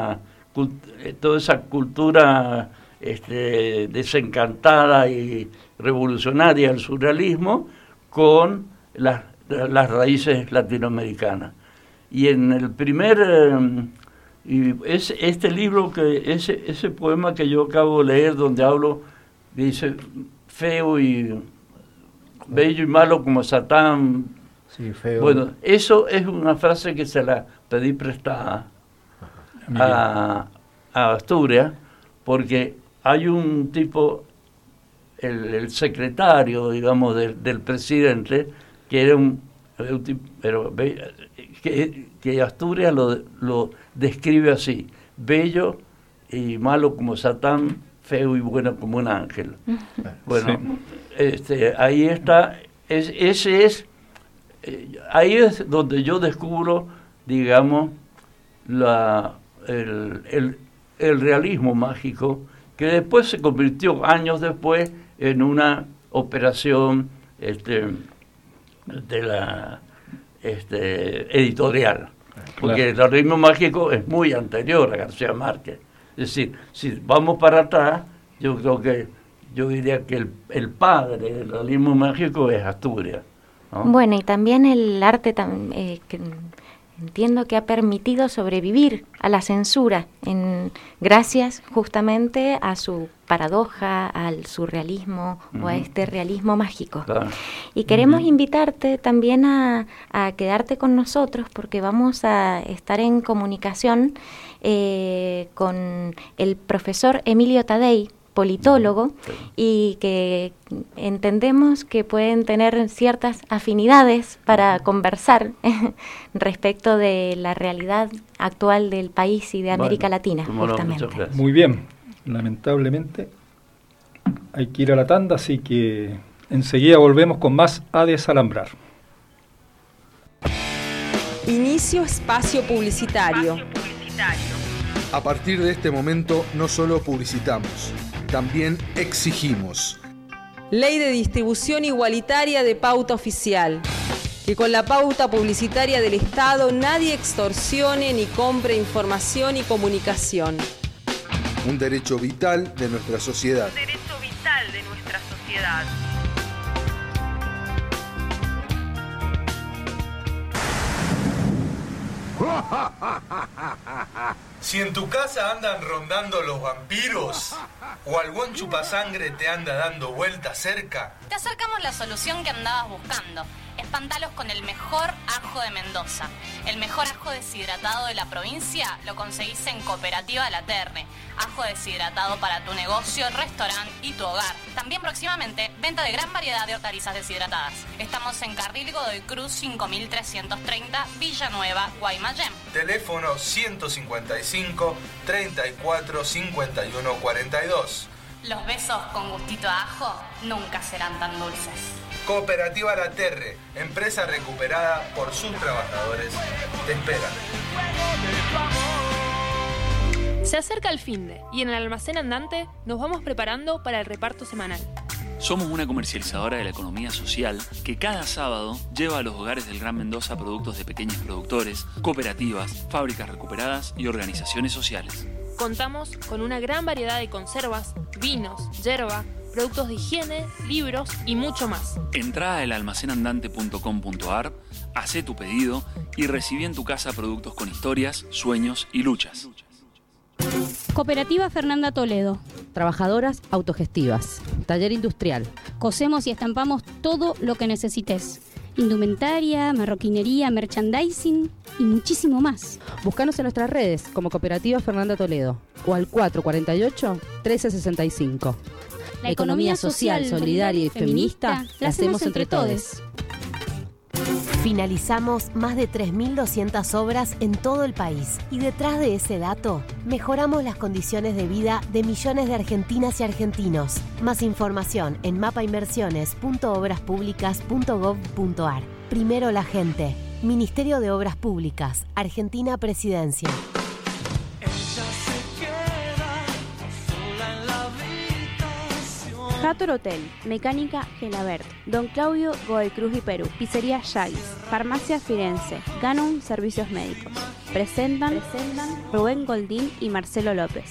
esa cultura desencantada y revolucionaria del surrealismo con las raíces latinoamericanas. Y en el primer este libro, ese poema que yo acabo de leer, donde hablo, dice feo y bello y malo como Satán. Sí, feo. Bueno, eso es una frase que se la pedí prestada a Asturias, porque hay un tipo, el secretario, digamos, del presidente, que era un tipo, pero que Asturias lo describe así: bello y malo como Satán, feo y bueno como un ángel. Bueno, sí. Ahí está, ahí es donde yo descubro, digamos, el realismo mágico, que después se convirtió, años después, en una operación de la editorial. Porque el realismo mágico es muy anterior a García Márquez. Es decir, si vamos para atrás, yo diría que el padre del realismo mágico es Asturias, ¿no? Bueno, y también el arte que entiendo que ha permitido sobrevivir a la censura, gracias justamente a su paradoja, al surrealismo o a este realismo mágico. Claro. Y queremos invitarte también a quedarte con nosotros, porque vamos a estar en comunicación con el profesor Emilio Taddei, politólogo, y que entendemos que pueden tener ciertas afinidades para conversar respecto de la realidad actual del país y de América Latina, justamente. Muy bien, lamentablemente hay que ir a la tanda, así que enseguida volvemos con más A Desalambrar. Inicio espacio publicitario. A partir de este momento no solo publicitamos, también exigimos. Ley de distribución igualitaria de pauta oficial. Que con la pauta publicitaria del Estado nadie extorsione ni compre información y comunicación. Un derecho vital de nuestra sociedad. Si en tu casa andan rondando los vampiros o algún chupasangre te anda dando vueltas cerca, te acercamos la solución que andabas buscando. Espantalos con el mejor ajo de Mendoza. El mejor ajo deshidratado de la provincia lo conseguís en Cooperativa La Terre. Ajo deshidratado para tu negocio, restaurante y tu hogar. También próximamente venta de gran variedad de hortalizas deshidratadas. Estamos en Carril Godoy Cruz 5330, Villanueva, Guaymallén. Teléfono 155 34 51 42. Los besos con gustito a ajo nunca serán tan dulces. Cooperativa La Terre, empresa recuperada por sus trabajadores, te esperan. Se acerca el finde y en el almacén andante nos vamos preparando para el reparto semanal. Somos una comercializadora de la economía social que cada sábado lleva a los hogares del Gran Mendoza productos de pequeños productores, cooperativas, fábricas recuperadas y organizaciones sociales. Contamos con una gran variedad de conservas, vinos, yerba, productos de higiene, libros y mucho más. Entrá a elalmacenandante.com.ar, hacé tu pedido y recibí en tu casa productos con historias, sueños y luchas. Cooperativa Fernanda Toledo. Trabajadoras autogestivas. Taller industrial. Cosemos y estampamos todo lo que necesites. Indumentaria, marroquinería, merchandising y muchísimo más. Búscanos en nuestras redes como Cooperativa Fernanda Toledo o al 448-1365. La economía social, solidaria y feminista la hacemos entre todos. Finalizamos más de 3.200 obras en todo el país y detrás de ese dato mejoramos las condiciones de vida de millones de argentinas y argentinos. Más información en mapainversiones.obraspublicas.gov.ar. Primero la gente. Ministerio de Obras Públicas, Argentina Presidencia. Hathor Hotel, Mecánica Gelabert, Don Claudio Godoy-Cruz y Perú, Pizzería Yagis, Farmacia Firenze, Ganon Servicios Médicos. Presentan Rubén Goldín y Marcelo López.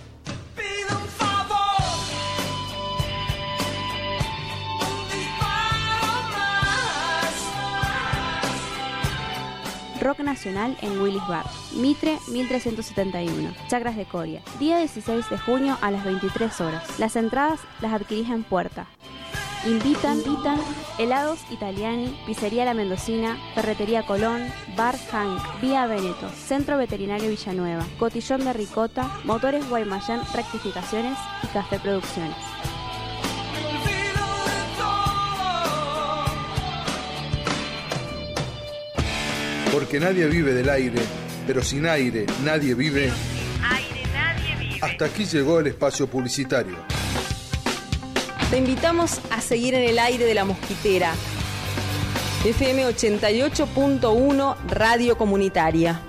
Rock Nacional en Willis Bar, Mitre 1371, Chacras de Coria. Día 16 de junio a las 23 horas. Las entradas las adquirís en puerta. Invitan Helados Italiani, Pizzería La Mendocina, Ferretería Colón, Bar Hank, Vía Veneto, Centro Veterinario Villanueva, Cotillón de Ricota, Motores Guaymallén Rectificaciones y Café Producciones. Porque nadie vive del aire, pero sin aire nadie vive. Hasta aquí llegó el espacio publicitario. Te invitamos a seguir en el aire de La Mosquitera. FM 88.1 Radio Comunitaria.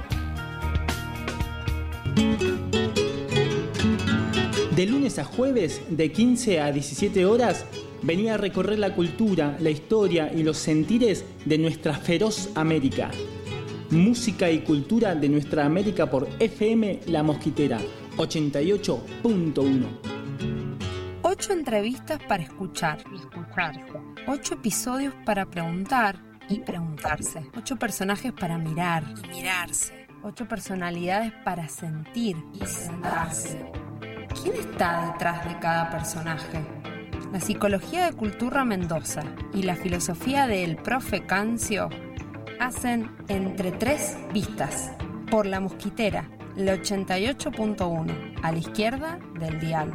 De lunes a jueves, de 15 a 17 horas, vení a recorrer la cultura, la historia y los sentires de nuestra feroz América. Música y cultura de nuestra América por FM La Mosquitera, 88.1. 8 entrevistas para escuchar y escucharse. 8 episodios para preguntar y preguntarse. 8 personajes para mirar y mirarse. 8 personalidades para sentir y sentarse. ¿Quién está detrás de cada personaje? La psicología de Cultura Mendoza y la filosofía del profe Cancio hacen Entre Tres Vistas por La Mosquitera, la 88.1, a la izquierda del dial.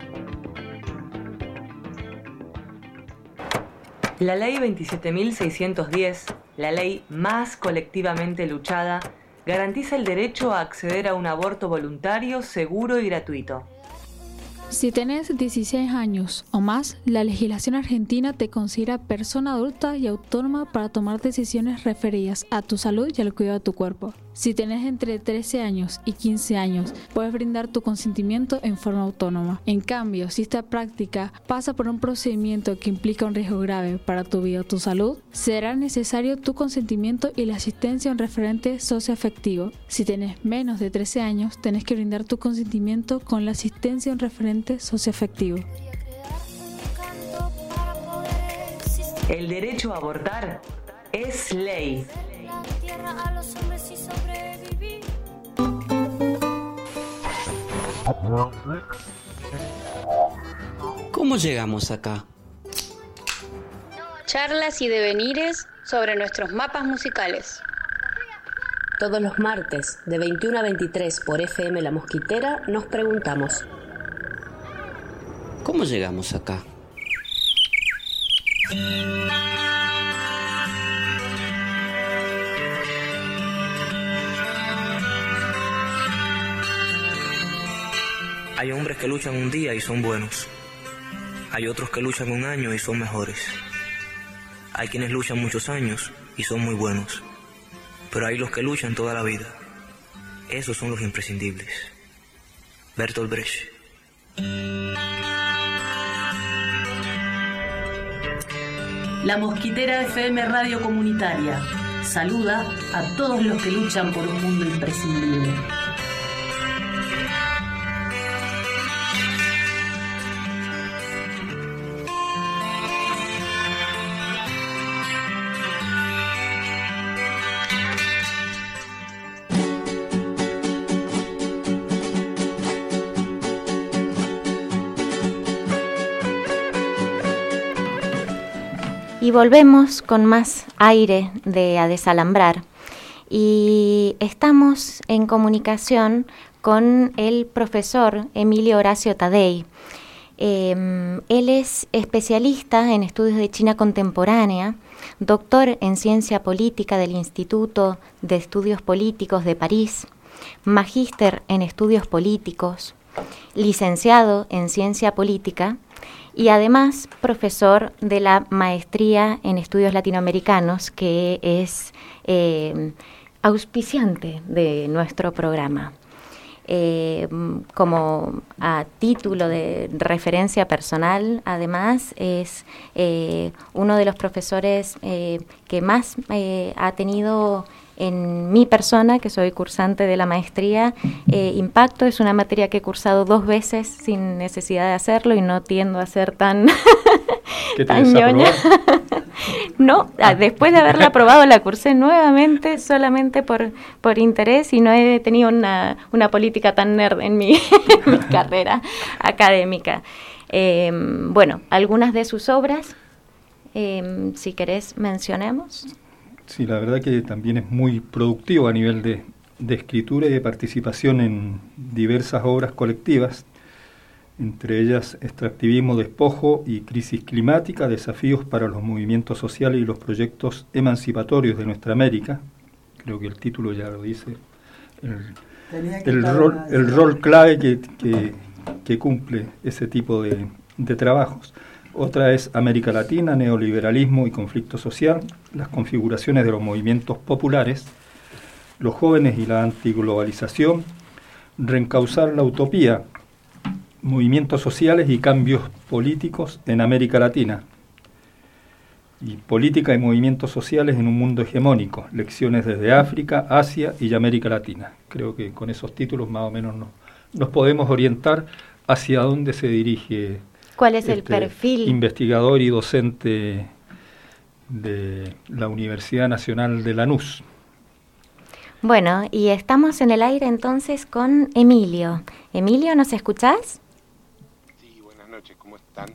La ley 27.610, la ley más colectivamente luchada, garantiza el derecho a acceder a un aborto voluntario, seguro y gratuito. Si tenés 16 años o más, la legislación argentina te considera persona adulta y autónoma para tomar decisiones referidas a tu salud y al cuidado de tu cuerpo. Si tenés entre 13 años y 15 años, puedes brindar tu consentimiento en forma autónoma. En cambio, si esta práctica pasa por un procedimiento que implica un riesgo grave para tu vida o tu salud, será necesario tu consentimiento y la asistencia a un referente socioafectivo. Si tenés menos de 13 años, tenés que brindar tu consentimiento con la asistencia a un referente socioafectivo. El derecho a abortar es ley. ¿Cómo llegamos acá? Charlas y devenires sobre nuestros mapas musicales. Todos los martes, de 21 a 23 por FM La Mosquitera, nos preguntamos: ¿cómo llegamos acá? Hay hombres que luchan un día y son buenos. Hay otros que luchan un año y son mejores. Hay quienes luchan muchos años y son muy buenos. Pero hay los que luchan toda la vida. Esos son los imprescindibles. Bertolt Brecht. La Mosquitera FM Radio Comunitaria saluda a todos los que luchan por un mundo imprescindible. Y volvemos con más aire a desalambrar. Y estamos en comunicación con el profesor Emilio Horacio Taddei. Él es especialista en estudios de China contemporánea, doctor en ciencia política del Instituto de Estudios Políticos de París, magíster en estudios políticos, licenciado en ciencia política y además profesor de la maestría en estudios latinoamericanos, que es auspiciante de nuestro programa. Como a título de referencia personal, además, es uno de los profesores que más ha tenido en mi persona, que soy cursante de la maestría, impacto. Es una materia que he cursado 2 veces sin necesidad de hacerlo y no tiendo a ser tan, tan ñoña. No, después de haberla aprobado la cursé nuevamente solamente por interés y no he tenido una política tan nerd en mi carrera académica. Bueno, algunas de sus obras, si querés, mencionemos. Sí, la verdad que también es muy productivo a nivel de escritura y de participación en diversas obras colectivas, entre ellas Extractivismo, Despojo y Crisis Climática, Desafíos para los Movimientos Sociales y los Proyectos Emancipatorios de Nuestra América. Creo que el título ya lo dice, el rol clave que cumple ese tipo de trabajos. Otra es América Latina, Neoliberalismo y Conflicto Social, las configuraciones de los movimientos populares, los jóvenes y la antiglobalización, Reencauzar la utopía, movimientos sociales y cambios políticos en América Latina, y política y movimientos sociales en un mundo hegemónico, lecciones desde África, Asia y América Latina. Creo que con esos títulos más o menos nos podemos orientar hacia dónde se dirige. ¿Cuál es el perfil? Investigador y docente de la Universidad Nacional de Lanús. Bueno, y estamos en el aire entonces con Emilio. Emilio, ¿nos escuchás? Sí, buenas noches, ¿cómo están?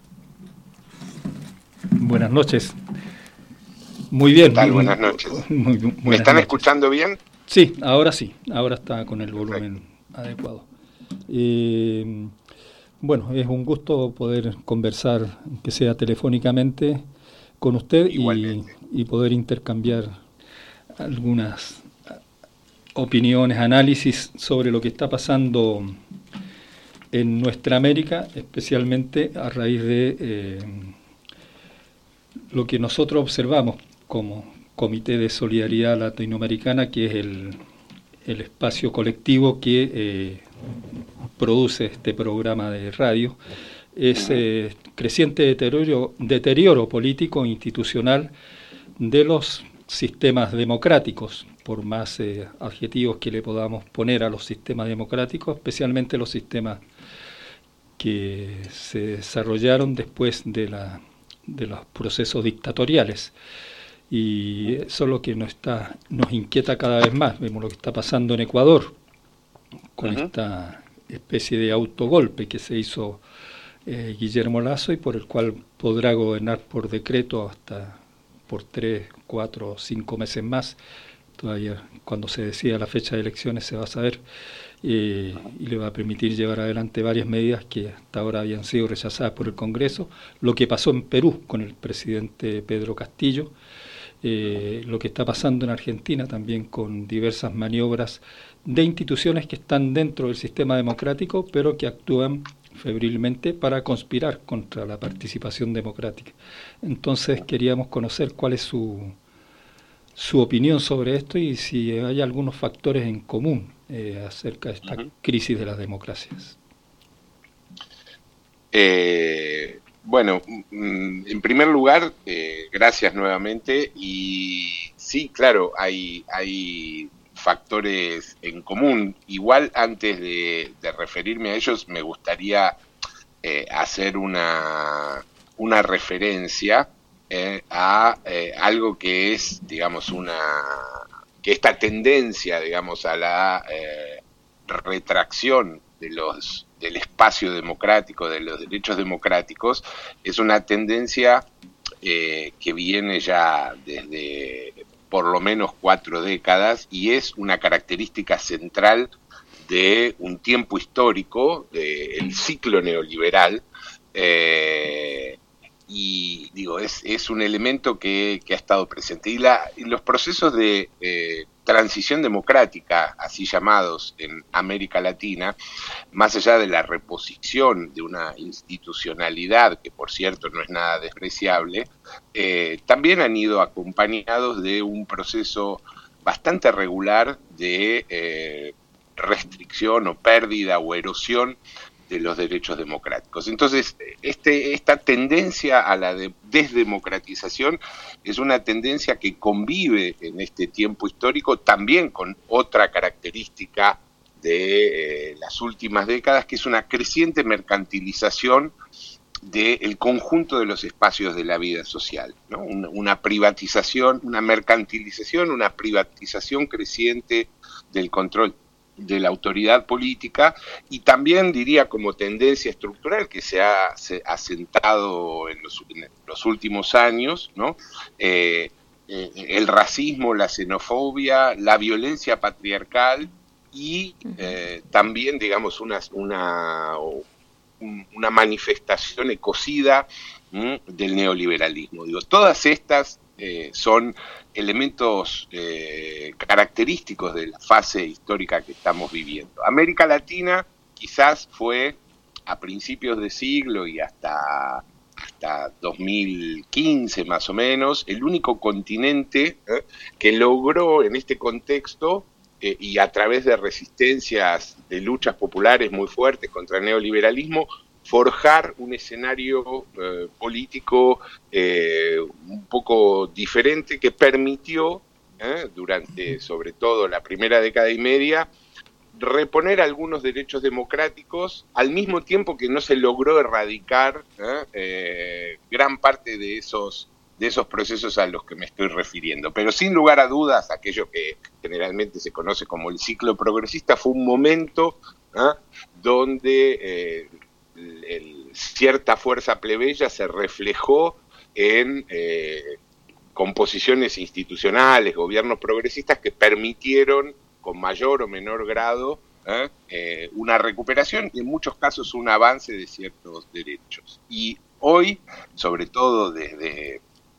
Buenas noches. Muy bien. ¿Qué tal? Buenas noches. ¿Me están escuchando bien? Sí, ahora está con el volumen adecuado. Bueno, es un gusto poder conversar, que sea telefónicamente, con usted y poder intercambiar algunas opiniones, análisis sobre lo que está pasando en nuestra América, especialmente a raíz de lo que nosotros observamos como Comité de Solidaridad Latinoamericana, que es el espacio colectivo que produce este programa de radio. Es creciente deterioro político e institucional de los sistemas democráticos, por más adjetivos que le podamos poner a los sistemas democráticos, especialmente los sistemas que se desarrollaron después de los procesos dictatoriales. Y eso es lo que nos inquieta cada vez más. Vemos lo que está pasando en Ecuador con esta especie de autogolpe que se hizo Guillermo Lasso, y por el cual podrá gobernar por decreto hasta por 3, 4, 5 meses más. Todavía cuando se decida la fecha de elecciones se va a saber, y le va a permitir llevar adelante varias medidas que hasta ahora habían sido rechazadas por el Congreso. Lo que pasó en Perú con el presidente Pedro Castillo, lo que está pasando en Argentina también con diversas maniobras de instituciones que están dentro del sistema democrático, pero que actúan febrilmente para conspirar contra la participación democrática. Entonces queríamos conocer cuál es su opinión sobre esto y si hay algunos factores en común acerca de esta crisis de las democracias. Bueno, en primer lugar, gracias nuevamente. Y sí, claro, hay factores en común. Igual, antes de referirme a ellos, me gustaría hacer una referencia a algo que es, digamos, que esta tendencia, digamos, a la retracción del espacio democrático, de los derechos democráticos, es una tendencia que viene ya desde por lo menos 4 décadas y es una característica central de un tiempo histórico, del ciclo neoliberal, y digo, es un elemento que ha estado presente. Y los procesos de transición democrática, así llamados en América Latina, más allá de la reposición de una institucionalidad, que por cierto no es nada despreciable, también han ido acompañados de un proceso bastante regular de restricción o pérdida o erosión de los derechos democráticos. Entonces, esta tendencia a la desdemocratización es una tendencia que convive en este tiempo histórico también con otra característica de las últimas décadas, que es una creciente mercantilización del conjunto de los espacios de la vida social, ¿no? Una privatización, una mercantilización, una privatización creciente del control de la autoridad política, y también diría como tendencia estructural que se ha asentado en los últimos años, ¿no? El racismo, la xenofobia, la violencia patriarcal y también, digamos, una manifestación ecocida del neoliberalismo. Digo, todas estas son elementos característicos de la fase histórica que estamos viviendo. América Latina quizás fue a principios de siglo y hasta 2015 más o menos el único continente que logró en este contexto y a través de resistencias, de luchas populares muy fuertes contra el neoliberalismo, forjar un escenario político un poco diferente que permitió, durante sobre todo la primera década y media, reponer algunos derechos democráticos, al mismo tiempo que no se logró erradicar gran parte de esos procesos a los que me estoy refiriendo. Pero sin lugar a dudas, aquello que generalmente se conoce como el ciclo progresista fue un momento donde cierta fuerza plebeya se reflejó en composiciones institucionales, gobiernos progresistas que permitieron con mayor o menor grado una recuperación y en muchos casos un avance de ciertos derechos. Y hoy, sobre todo desde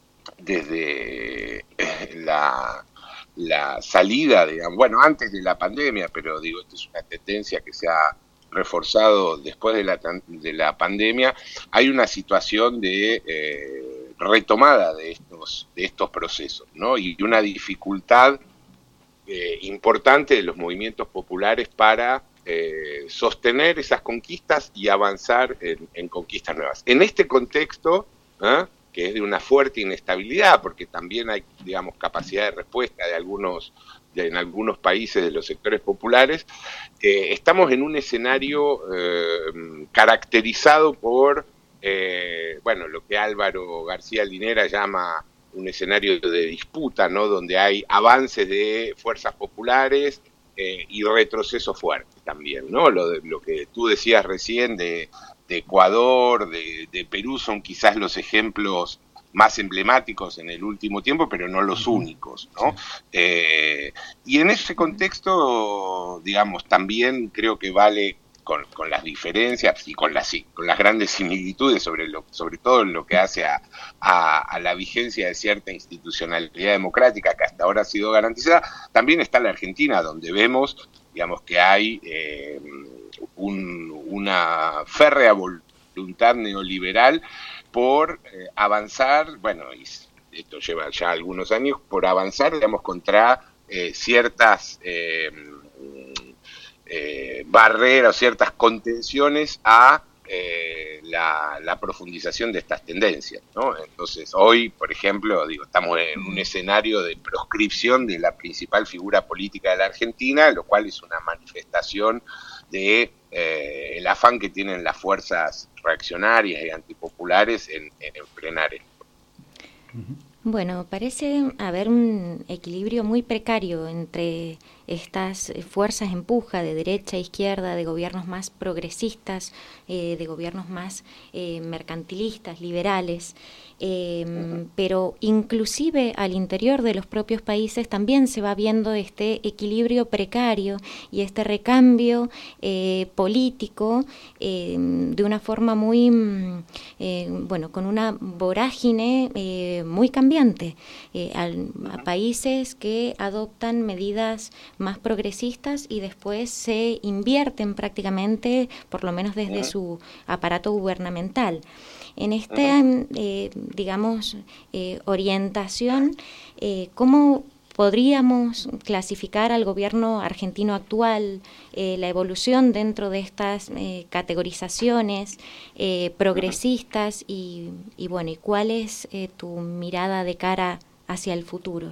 la salida, digamos, bueno, antes de la pandemia, pero digo, esta es una tendencia que se ha reforzado después de la pandemia, hay una situación de retomada de estos procesos, ¿no? Y una dificultad importante de los movimientos populares para sostener esas conquistas y avanzar en conquistas nuevas. En este contexto, que es de una fuerte inestabilidad, porque también hay, digamos, capacidad de respuesta en algunos países de los sectores populares, estamos en un escenario caracterizado por, lo que Álvaro García Linera llama un escenario de disputa, ¿no? Donde hay avances de fuerzas populares y retrocesos fuertes también, ¿no? Lo que tú decías recién de Ecuador, de Perú, son quizás los ejemplos más emblemáticos en el último tiempo, pero no los únicos, ¿no? Y en ese contexto, digamos, también creo que vale con las diferencias y con las grandes similitudes, sobre todo en lo que hace a la vigencia de cierta institucionalidad democrática que hasta ahora ha sido garantizada, también está la Argentina, donde vemos, digamos, que hay una férrea voluntad neoliberal por avanzar, bueno, y esto lleva ya algunos años, por avanzar, digamos, contra ciertas barreras, ciertas contenciones a la profundización de estas tendencias, ¿no? Entonces, hoy, por ejemplo, estamos en un escenario de proscripción de la principal figura política de la Argentina, lo cual es una manifestación de el afán que tienen las fuerzas reaccionarias y antipopulares en frenar esto. Bueno, parece haber un equilibrio muy precario entre estas fuerzas en puja de derecha e izquierda, de gobiernos más progresistas, de gobiernos más mercantilistas, liberales, pero inclusive al interior de los propios países también se va viendo este equilibrio precario y este recambio político de una forma muy, con una vorágine muy cambiante, a países que adoptan medidas más progresistas y después se invierten prácticamente, por lo menos desde su aparato gubernamental. En esta, orientación, ¿cómo podríamos clasificar al gobierno argentino actual, la evolución dentro de estas categorizaciones progresistas y cuál es tu mirada de cara hacia el futuro?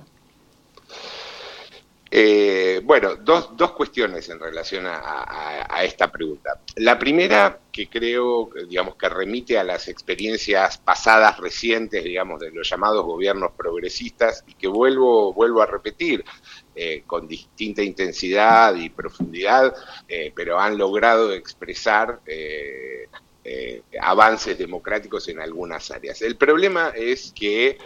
Dos cuestiones en relación a esta pregunta. La primera, que creo, que remite a las experiencias pasadas recientes, de los llamados gobiernos progresistas, y que vuelvo a repetir, con distinta intensidad y profundidad, pero han logrado expresar avances democráticos en algunas áreas. El problema es que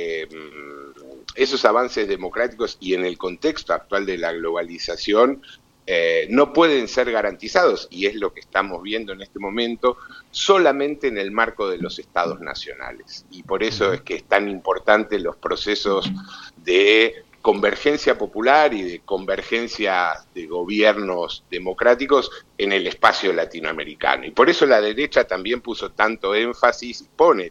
esos avances democráticos y en el contexto actual de la globalización no pueden ser garantizados, y es lo que estamos viendo en este momento, solamente en el marco de los estados nacionales. Y por eso es que es tan importante los procesos de convergencia popular y de convergencia de gobiernos democráticos en el espacio latinoamericano. Y por eso la derecha también pone tanto énfasis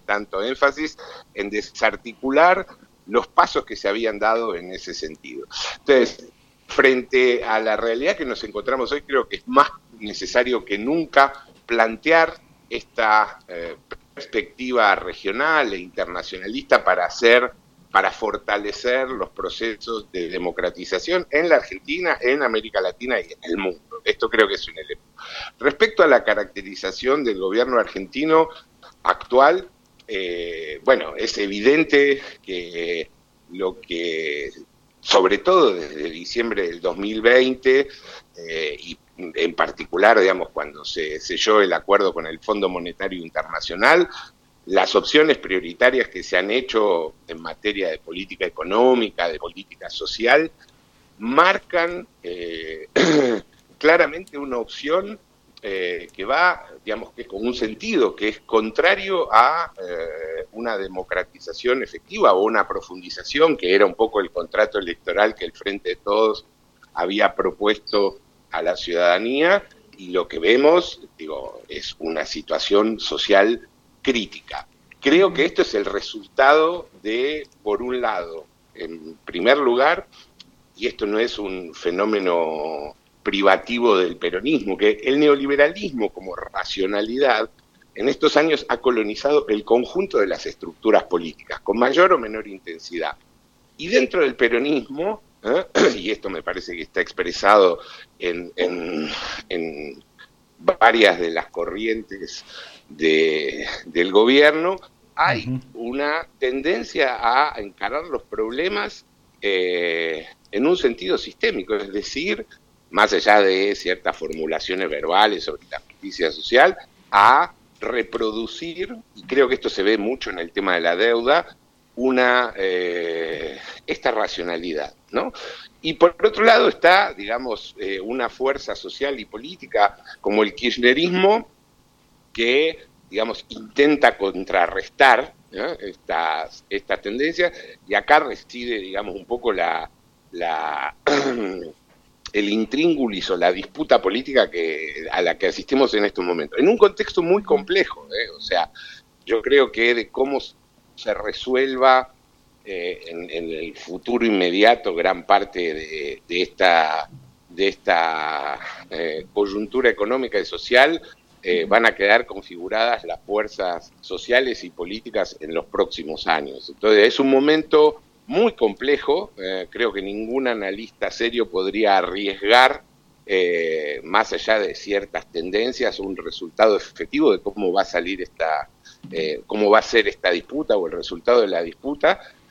en desarticular los pasos que se habían dado en ese sentido. Entonces, frente a la realidad que nos encontramos hoy, creo que es más necesario que nunca plantear esta perspectiva regional e internacionalista para fortalecer los procesos de democratización en la Argentina, en América Latina y en el mundo. Esto creo que es un elemento. Respecto a la caracterización del gobierno argentino actual, es evidente que lo que, sobre todo desde diciembre del 2020, y en particular, cuando se selló el acuerdo con el Fondo Monetario Internacional, las opciones prioritarias que se han hecho en materia de política económica, de política social, marcan claramente una opción que va, que es con un sentido que es contrario a una democratización efectiva o una profundización, que era un poco el contrato electoral que el Frente de Todos había propuesto a la ciudadanía, y lo que vemos, es una situación social crítica. Creo que esto es el resultado de, por un lado, en primer lugar, y esto no es un fenómeno privativo del peronismo, que el neoliberalismo como racionalidad en estos años ha colonizado el conjunto de las estructuras políticas, con mayor o menor intensidad. Y dentro del peronismo, y esto me parece que está expresado en varias de las corrientes del gobierno, hay una tendencia a encarar los problemas en un sentido sistémico, es decir, más allá de ciertas formulaciones verbales sobre la justicia social, a reproducir, y creo que esto se ve mucho en el tema de la deuda, esta racionalidad, ¿no? Y por otro lado está, una fuerza social y política como el kirchnerismo, que, intenta contrarrestar, ¿no?, estas tendencias, y acá reside, un poco el intríngulis o la disputa política a la que asistimos en estos momentos, en un contexto muy complejo, o sea, yo creo que de cómo se resuelva en el futuro inmediato gran parte de esta coyuntura económica y social, van a quedar configuradas las fuerzas sociales y políticas en los próximos años. Entonces es un momento muy complejo, creo que ningún analista serio podría arriesgar, más allá de ciertas tendencias, un resultado efectivo de cómo va a salir cómo va a ser esta disputa o el resultado de la disputa,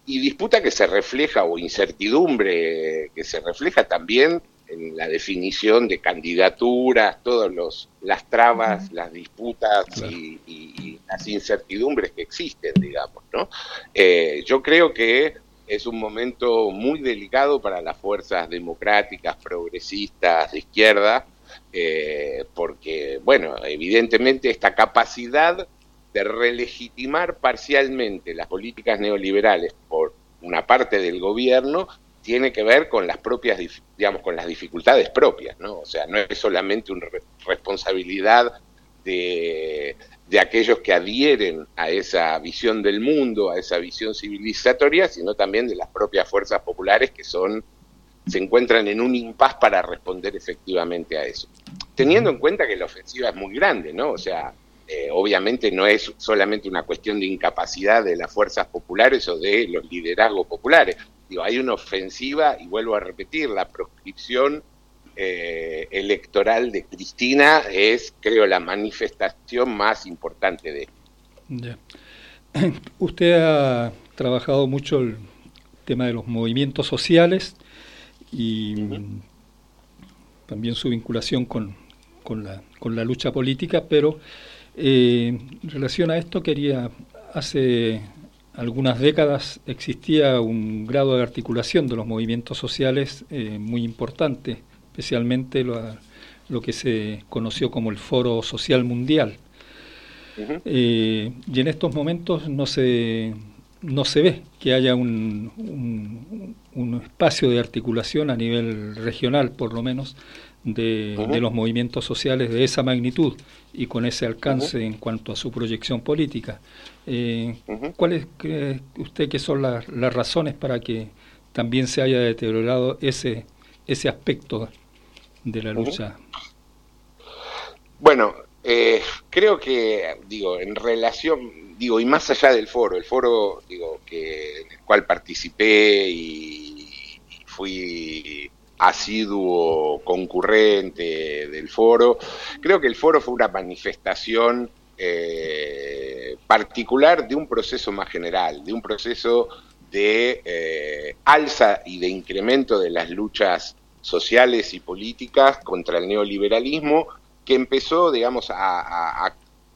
y disputa que se refleja, o incertidumbre que se refleja también en la definición de candidaturas, todas las trabas, las disputas y las incertidumbres que existen, digamos, ¿no? Yo creo que es un momento muy delicado para las fuerzas democráticas, progresistas, de izquierda, porque, bueno, evidentemente esta capacidad de relegitimar parcialmente las políticas neoliberales por una parte del gobierno tiene que ver con las propias, digamos, con las dificultades propias, ¿no? O sea, no es solamente una responsabilidad de aquellos que adhieren a esa visión del mundo, a esa visión civilizatoria, sino también de las propias fuerzas populares que se encuentran en un impas para responder efectivamente a eso. Teniendo en cuenta que la ofensiva es muy grande, ¿no? O sea, obviamente no es solamente una cuestión de incapacidad de las fuerzas populares o de los liderazgos populares. Digo, hay una ofensiva, y vuelvo a repetir, la proscripción electoral de Cristina es, creo, la manifestación más importante de esto. Ya. Usted ha trabajado mucho el tema de los movimientos sociales y también su vinculación con la lucha política, pero en relación a esto hace algunas décadas existía un grado de articulación de los movimientos sociales muy importante, especialmente lo que se conoció como el Foro Social Mundial. Y en estos momentos no se ve que haya un espacio de articulación a nivel regional, por lo menos, de los movimientos sociales de esa magnitud y con ese alcance en cuanto a su proyección política. ¿Cuáles cree usted que son las razones para que también se haya deteriorado ese aspecto de la lucha? Bueno, creo que, en relación, y más allá del foro, el foro, en el cual participé y fui asiduo concurrente del foro, creo que el foro fue una manifestación particular de un proceso más general, de un proceso de alza y de incremento de las luchas sociales y políticas contra el neoliberalismo, que empezó, a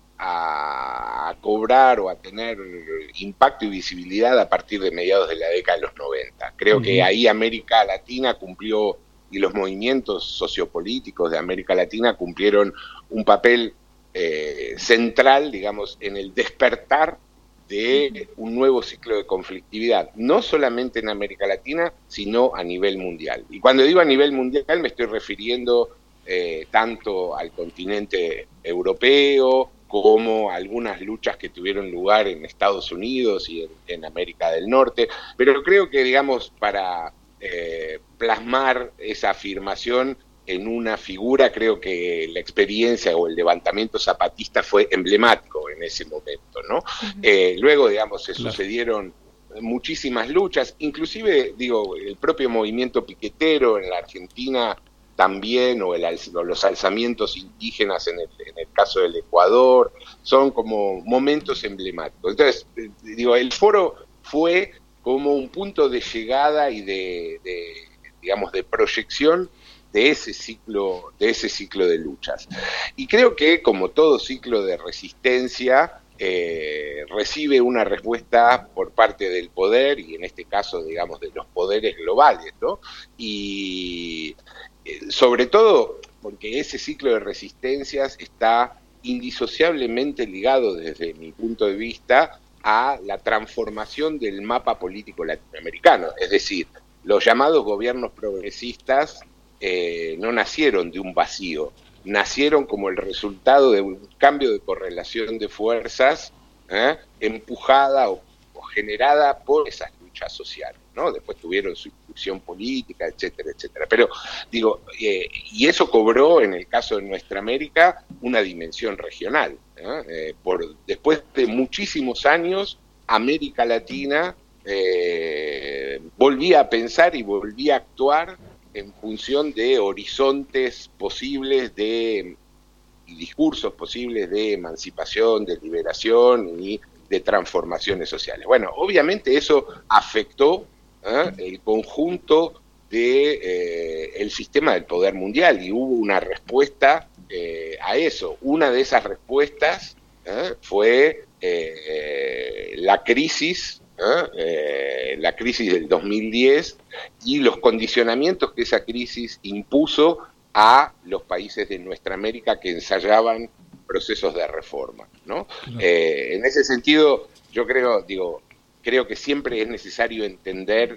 cobrar o a tener impacto y visibilidad a partir de mediados de la década de los 90. Creo que ahí América Latina cumplió, y los movimientos sociopolíticos de América Latina cumplieron un papel central, en el despertar de un nuevo ciclo de conflictividad, no solamente en América Latina, sino a nivel mundial. Y cuando digo a nivel mundial me estoy refiriendo tanto al continente europeo, como algunas luchas que tuvieron lugar en Estados Unidos y en América del Norte, pero creo que, para plasmar esa afirmación en una figura, creo que la experiencia o el levantamiento zapatista fue emblemático en ese momento, ¿no? Luego, se sucedieron muchísimas luchas, inclusive, el propio movimiento piquetero en la Argentina también, o los alzamientos indígenas en el caso del Ecuador, son como momentos emblemáticos. Entonces, el foro fue como un punto de llegada y de proyección de ese ciclo de luchas. Y creo que, como todo ciclo de resistencia, recibe una respuesta por parte del poder, y en este caso, de los poderes globales, ¿no? Y sobre todo porque ese ciclo de resistencias está indisociablemente ligado, desde mi punto de vista, a la transformación del mapa político latinoamericano. Es decir, los llamados gobiernos progresistas no nacieron de un vacío, nacieron como el resultado de un cambio de correlación de fuerzas empujada o generada por esas luchas sociales, ¿no? Después tuvieron su inclusión política, etcétera, etcétera. Pero, y eso cobró, en el caso de nuestra América, una dimensión regional, ¿no? Después de muchísimos años, América Latina volvía a pensar y volvía a actuar en función de horizontes posibles y discursos posibles de emancipación, de liberación y de transformaciones sociales. Bueno, obviamente eso afectó el conjunto de el sistema del poder mundial y hubo una respuesta a eso. Una de esas respuestas fue la crisis del 2010 y los condicionamientos que esa crisis impuso a los países de nuestra América que ensayaban procesos de reforma, ¿no? En ese sentido, yo creo que siempre es necesario entender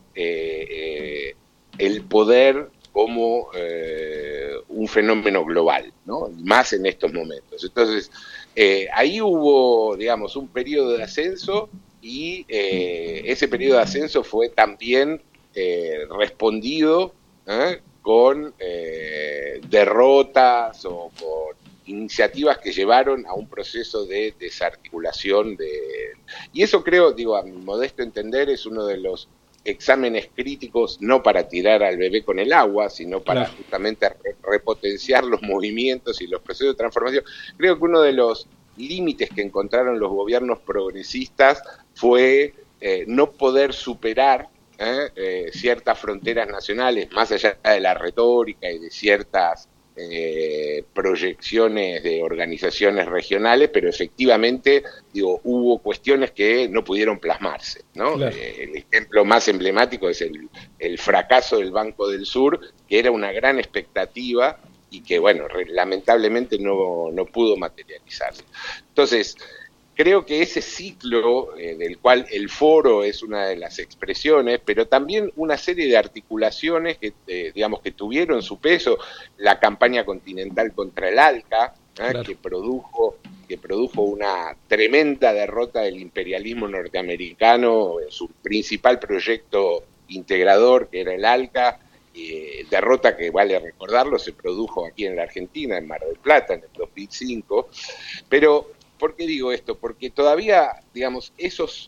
el poder como un fenómeno global, ¿no? Más en estos momentos. Entonces, ahí hubo, digamos, un periodo de ascenso y ese periodo de ascenso fue también respondido con derrotas o con iniciativas que llevaron a un proceso de desarticulación y eso creo, a mi modesto entender, es uno de los exámenes críticos, no para tirar al bebé con el agua, sino para justamente repotenciar los movimientos y los procesos de transformación. Creo que uno de los límites que encontraron los gobiernos progresistas fue no poder superar ciertas fronteras nacionales, más allá de la retórica y de ciertas proyecciones de organizaciones regionales, pero efectivamente, hubo cuestiones que no pudieron plasmarse, ¿no? Claro. El ejemplo más emblemático es el fracaso del Banco del Sur, que era una gran expectativa y que, bueno, lamentablemente no pudo materializarse. Entonces, creo que ese ciclo del cual el foro es una de las expresiones, pero también una serie de articulaciones que, que tuvieron su peso, la campaña continental contra el ALCA, claro, que produjo una tremenda derrota del imperialismo norteamericano en su principal proyecto integrador, que era el ALCA, derrota que, vale recordarlo, se produjo aquí en la Argentina, en Mar del Plata, en el 2005, pero ¿por qué digo esto? Porque todavía, esas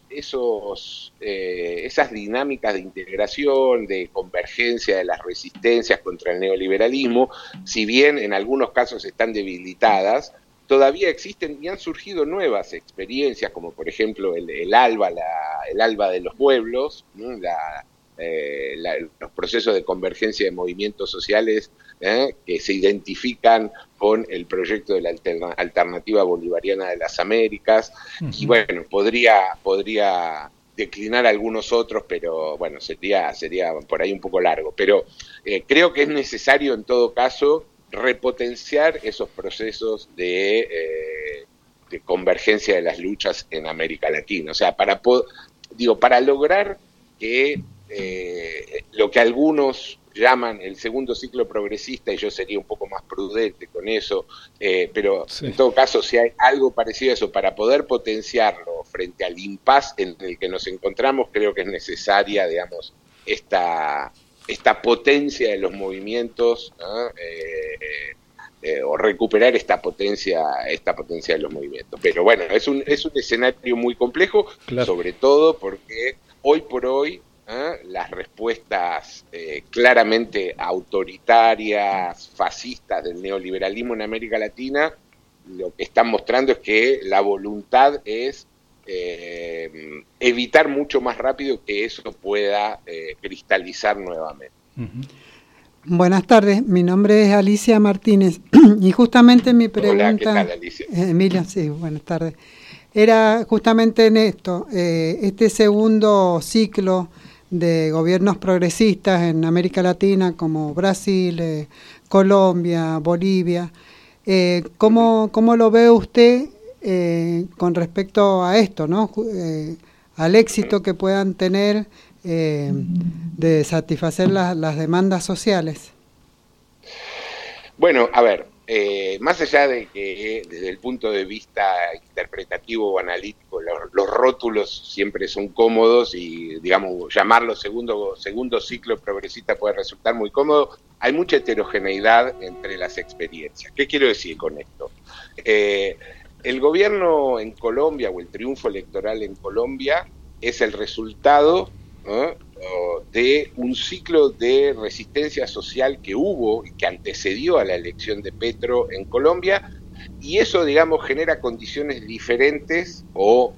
dinámicas de integración, de convergencia de las resistencias contra el neoliberalismo, si bien en algunos casos están debilitadas, todavía existen y han surgido nuevas experiencias, como por ejemplo el ALBA de los pueblos, ¿no? Los procesos de convergencia de movimientos sociales que se identifican con el proyecto de la alternativa bolivariana de las Américas, y bueno, podría declinar algunos otros, pero bueno, sería por ahí un poco largo, pero creo que es necesario en todo caso repotenciar esos procesos de convergencia de las luchas en América Latina, o sea, para lograr que lo que algunos llaman el segundo ciclo progresista, y yo sería un poco más prudente con eso, pero sí, en todo caso, si hay algo parecido a eso, para poder potenciarlo frente al impasse en el que nos encontramos, creo que es necesaria, esta potencia de los movimientos, ¿no? O recuperar esta potencia de los movimientos. Pero bueno, es un escenario muy complejo, claro, sobre todo porque hoy por hoy las respuestas claramente autoritarias, fascistas del neoliberalismo en América Latina, lo que están mostrando es que la voluntad es evitar mucho más rápido que eso pueda cristalizar nuevamente. Buenas tardes, mi nombre es Alicia Martínez y justamente mi pregunta... Hola, ¿qué tal, Alicia? Emilia, sí, buenas tardes. Era justamente en esto, este segundo ciclo de gobiernos progresistas en América Latina como Brasil, Colombia, Bolivia. ¿Cómo lo ve usted con respecto a esto, ¿no? Al éxito que puedan tener de satisfacer las demandas sociales? Bueno, a ver, más allá de que desde el punto de vista interpretativo o analítico los rótulos siempre son cómodos y, llamarlo segundo ciclo progresista puede resultar muy cómodo, hay mucha heterogeneidad entre las experiencias. ¿Qué quiero decir con esto? El gobierno en Colombia o el triunfo electoral en Colombia es el resultado, ¿no?, de un ciclo de resistencia social que hubo y que antecedió a la elección de Petro en Colombia, y eso, genera condiciones diferentes o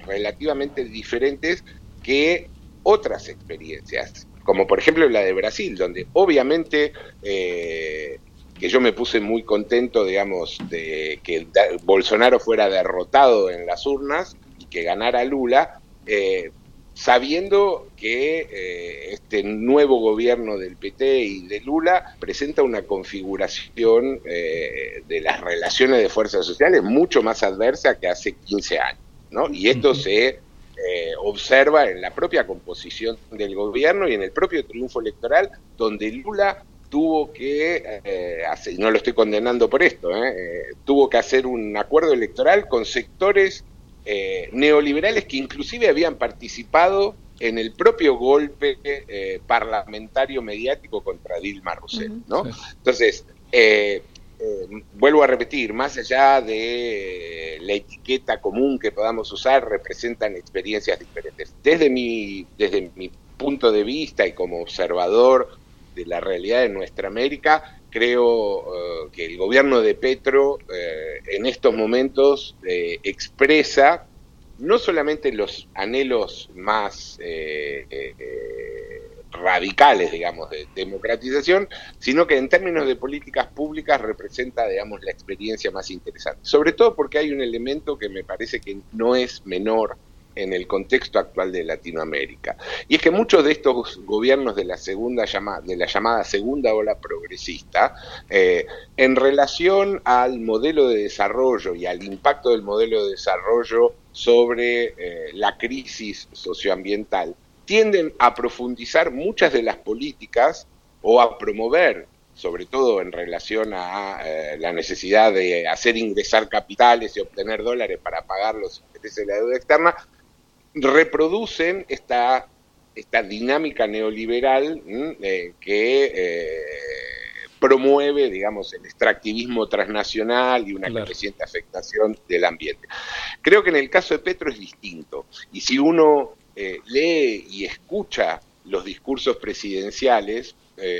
relativamente diferentes que otras experiencias, como por ejemplo la de Brasil, donde obviamente que yo me puse muy contento, digamos, de que Bolsonaro fuera derrotado en las urnas y que ganara Lula, sabiendo que este nuevo gobierno del PT y de Lula presenta una configuración de las relaciones de fuerzas sociales mucho más adversa que hace 15 años, ¿no? Y esto se observa en la propia composición del gobierno y en el propio triunfo electoral, donde Lula tuvo que hacer, no lo estoy condenando por esto, tuvo que hacer un acuerdo electoral con sectores neoliberales que inclusive habían participado en el propio golpe parlamentario mediático contra Dilma Rousseff, ¿no? Sí. Entonces, vuelvo a repetir, más allá de la etiqueta común que podamos usar, representan experiencias diferentes. Desde mi punto de vista y como observador de la realidad de nuestra América, creo que el gobierno de Petro en estos momentos expresa no solamente los anhelos más radicales, digamos, de democratización, sino que en términos de políticas públicas representa, digamos, la experiencia más interesante. Sobre todo porque hay un elemento que me parece que no es menor en el contexto actual de Latinoamérica. Y es que muchos de estos gobiernos de la llamada segunda ola progresista, en relación al modelo de desarrollo y al impacto del modelo de desarrollo sobre la crisis socioambiental, tienden a profundizar muchas de las políticas o a promover, sobre todo en relación a la necesidad de hacer ingresar capitales y obtener dólares para pagar los intereses de la deuda externa, reproducen esta dinámica neoliberal que promueve, digamos, el extractivismo transnacional y una creciente afectación del ambiente. Creo que en el caso de Petro es distinto, y si uno lee y escucha los discursos presidenciales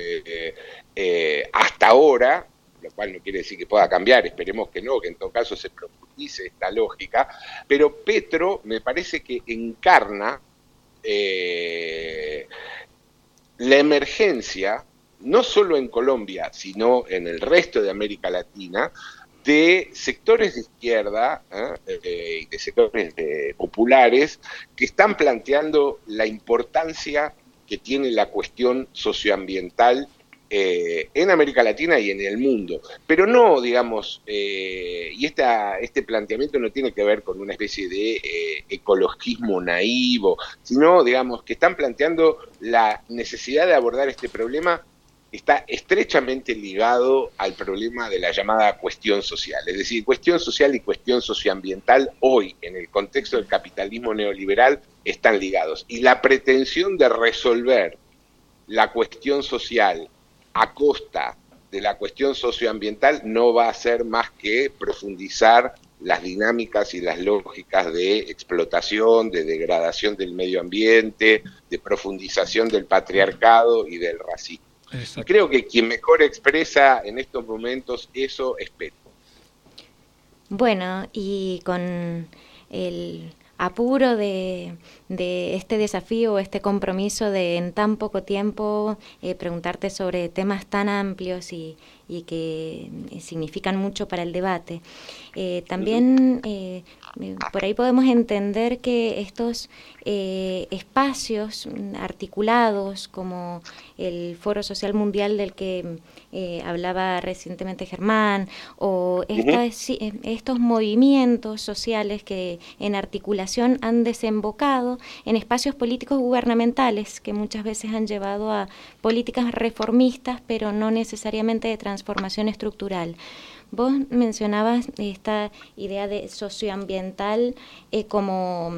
hasta ahora, lo cual no quiere decir que pueda cambiar, esperemos que no, que en todo caso se profundice esta lógica, pero Petro me parece que encarna la emergencia, no solo en Colombia, sino en el resto de América Latina, de sectores de izquierda y de sectores populares que están planteando la importancia que tiene la cuestión socioambiental en América Latina y en el mundo, pero no, digamos, y este planteamiento no tiene que ver con una especie de ecologismo naivo, sino, digamos, que están planteando la necesidad de abordar este problema. Está estrechamente ligado al problema de la llamada cuestión social, es decir, cuestión social y cuestión socioambiental hoy, en el contexto del capitalismo neoliberal, están ligados, y la pretensión de resolver la cuestión social a costa de la cuestión socioambiental no va a ser más que profundizar las dinámicas y las lógicas de explotación, de degradación del medio ambiente, de profundización del patriarcado y del racismo. Exacto. Y creo que quien mejor expresa en estos momentos eso es Petro. Bueno, y con el apuro de este desafío, este compromiso de en tan poco tiempo preguntarte sobre temas tan amplios y que significan mucho para el debate. También por ahí podemos entender que estos espacios articulados como el Foro Social Mundial del que hablaba recientemente Germán, o estos movimientos sociales que en articulación han desembocado en espacios políticos gubernamentales que muchas veces han llevado a políticas reformistas, pero no necesariamente de transformación estructural. Vos mencionabas esta idea de socioambiental como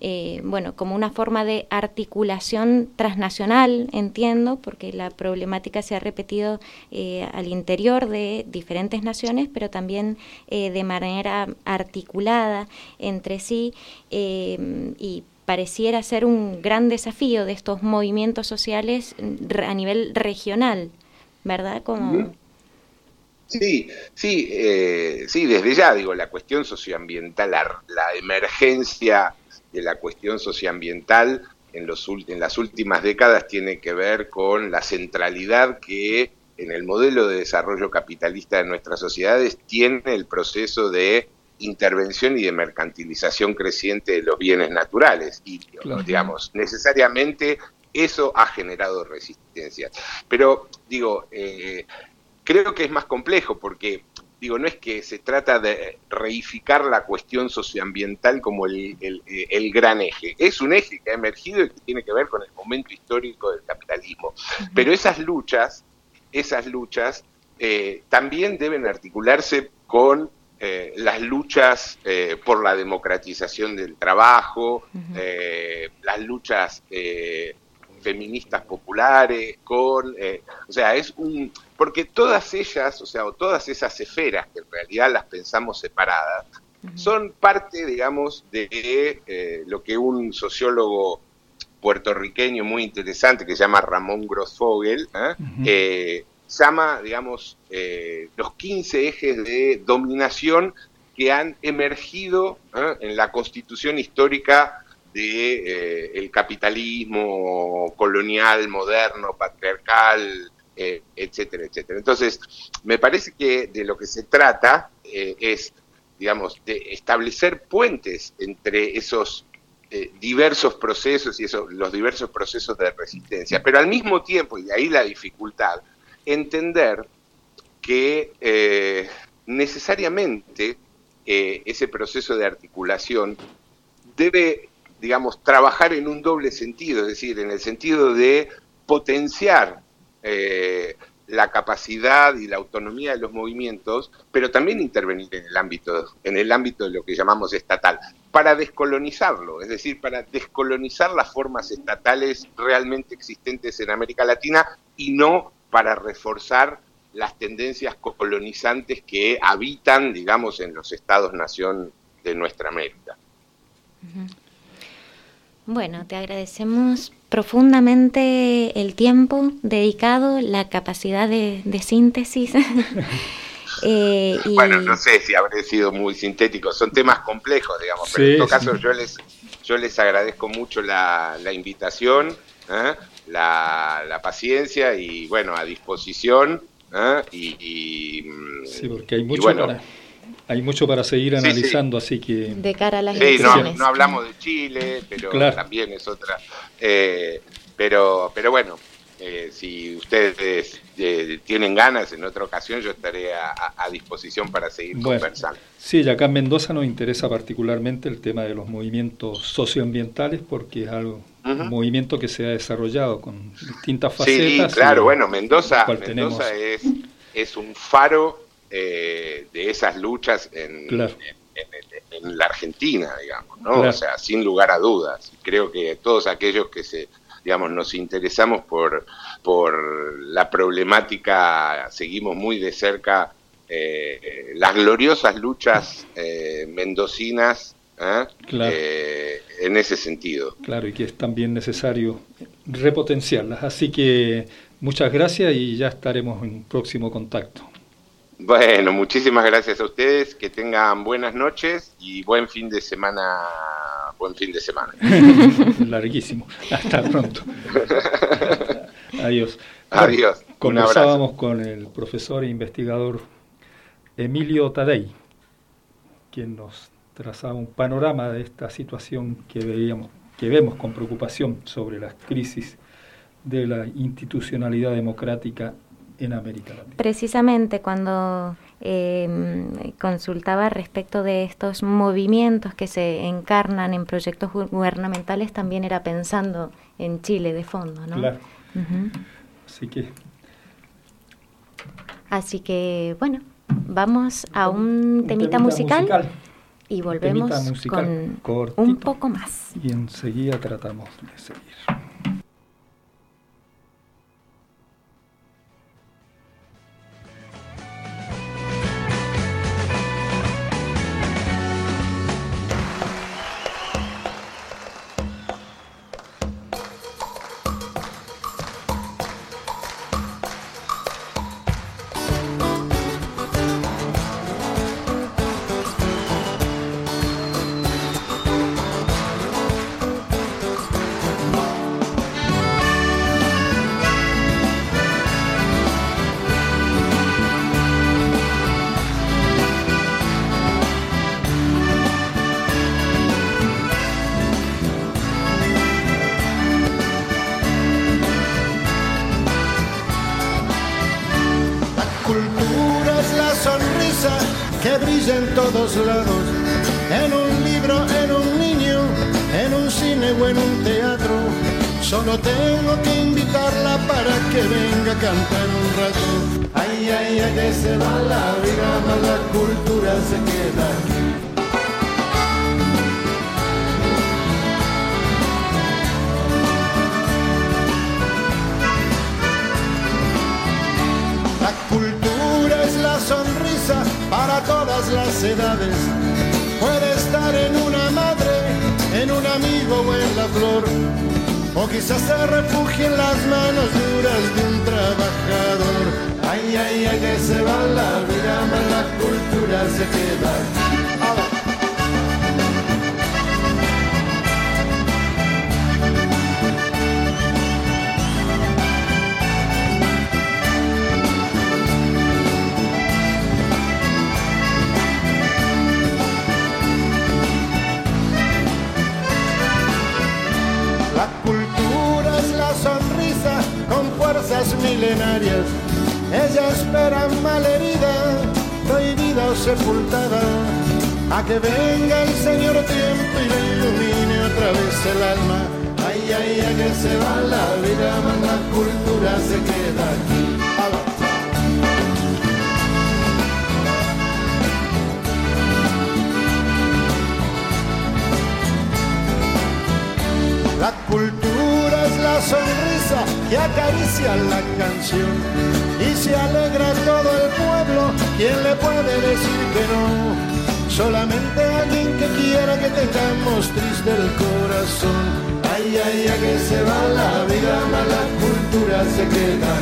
una forma de articulación transnacional, entiendo, porque la problemática se ha repetido al interior de diferentes naciones, pero también de manera articulada entre sí, y pareciera ser un gran desafío de estos movimientos sociales a nivel regional, ¿verdad? Como... Sí, desde ya digo, la cuestión socioambiental, la emergencia de la cuestión socioambiental en las últimas décadas tiene que ver con la centralidad que en el modelo de desarrollo capitalista de nuestras sociedades tiene el proceso de intervención y de mercantilización creciente de los bienes naturales. Y, digamos, necesariamente eso ha generado resistencia. Pero, digo, creo que es más complejo porque, digo, no es que se trata de reificar la cuestión socioambiental como el gran eje. Es un eje que ha emergido y que tiene que ver con el momento histórico del capitalismo. Pero esas luchas también deben articularse con las luchas por la democratización del trabajo, las luchas feministas populares, porque todas ellas, o todas esas esferas que en realidad las pensamos separadas, son parte, digamos, de lo que un sociólogo puertorriqueño muy interesante que se llama Ramón Grossfogel, llama, digamos, los 15 ejes de dominación que han emergido en la constitución histórica de el capitalismo colonial, moderno, patriarcal, etcétera, etcétera. Entonces, me parece que de lo que se trata es, digamos, de establecer puentes entre esos diversos procesos y los diversos procesos de resistencia, pero al mismo tiempo, y de ahí la dificultad, entender que necesariamente ese proceso de articulación debe, digamos, trabajar en un doble sentido, es decir, en el sentido de potenciar la capacidad y la autonomía de los movimientos, pero también intervenir en el ámbito de lo que llamamos estatal, para descolonizarlo, es decir, para descolonizar las formas estatales realmente existentes en América Latina y no para reforzar las tendencias colonizantes que habitan, digamos, en los estados-nación de nuestra América. Bueno, te agradecemos profundamente el tiempo dedicado, la capacidad de síntesis. Bueno, no sé si habré sido muy sintético, son temas complejos, digamos, pero en todo caso yo les agradezco mucho la invitación, la paciencia y, bueno, a disposición. Sí, porque hay mucho para seguir analizando, así que... De cara a las elecciones. No hablamos de Chile, pero también es otra. Pero bueno, si ustedes tienen ganas, en otra ocasión yo estaré a disposición para seguir conversando. Sí, y acá en Mendoza nos interesa particularmente el tema de los movimientos socioambientales, porque es algo, un movimiento que se ha desarrollado con distintas facetas. Sí, claro, bueno, Mendoza es un faro de esas luchas en la Argentina, digamos, ¿no? Claro. O sea, sin lugar a dudas. Creo que todos aquellos que nos interesamos por la problemática, seguimos muy de cerca las gloriosas luchas mendocinas en ese sentido. Claro, y que es también necesario repotenciarlas. Así que muchas gracias y ya estaremos en próximo contacto. Bueno, muchísimas gracias a ustedes, que tengan buenas noches y buen fin de semana. Larguísimo. Hasta pronto. Adiós. Adiós. Conversábamos con el profesor e investigador Emilio Taddei, quien nos trazaba un panorama de esta situación que vemos con preocupación sobre las crisis de la institucionalidad democrática en América Latina. Precisamente cuando consultaba respecto de estos movimientos que se encarnan en proyectos gubernamentales, también era pensando en Chile de fondo, ¿no? Claro. Así que, bueno, vamos a un temita musical y volvemos con cortito, un poco más. Y enseguida tratamos de seguir. sonrisa que brilla en todos lados, en un libro, en un niño, en un cine o en un teatro. Solo tengo que invitarla para que venga a cantar un rato. Ay, ay, ay, que se va la vida, más la cultura se queda aquí. La cultura es la sonrisa para todas las edades. Puede estar en una madre, en un amigo o en la flor, o quizás se refugie en las manos duras de un trabajador. Ay, ay, ay, que se va la vida, más la cultura se queda aquí. La cultura es la sonrisa con fuerzas milenarias. Ella espera malherida, prohibida o sepultada, a que venga el Señor tiempo y le ilumine otra vez el alma. Ay, ay, ay, que se va la vida, más la cultura se queda aquí. La cultura es la sonrisa que acaricia la canción y se alegra todo el pueblo. ¿Quién le puede decir que no? Solamente alguien que quiera que tengamos triste el corazón. Ay, ay, ay, que se va la vida, más la cultura se queda.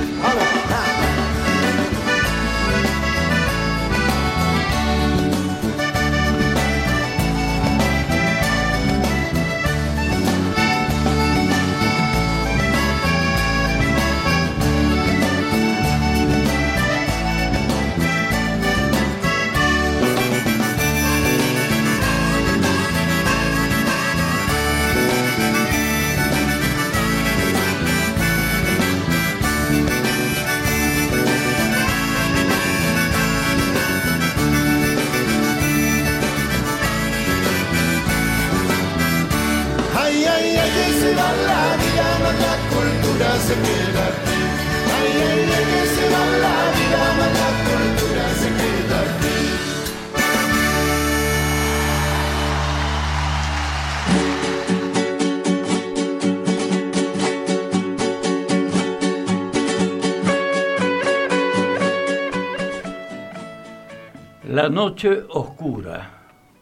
Se queda aquí. Ay, ay, ay, que se va la vida, más la cultura se queda aquí. La noche oscura.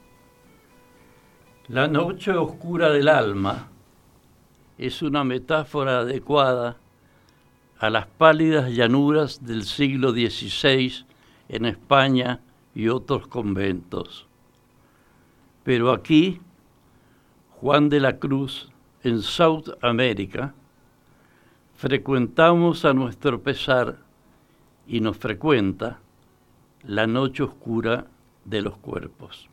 La noche oscura del alma es una metáfora adecuada a las pálidas llanuras del siglo XVI en España y otros conventos. Pero aquí, Juan de la Cruz, en South America, frecuentamos a nuestro pesar y nos frecuenta la noche oscura de los cuerpos.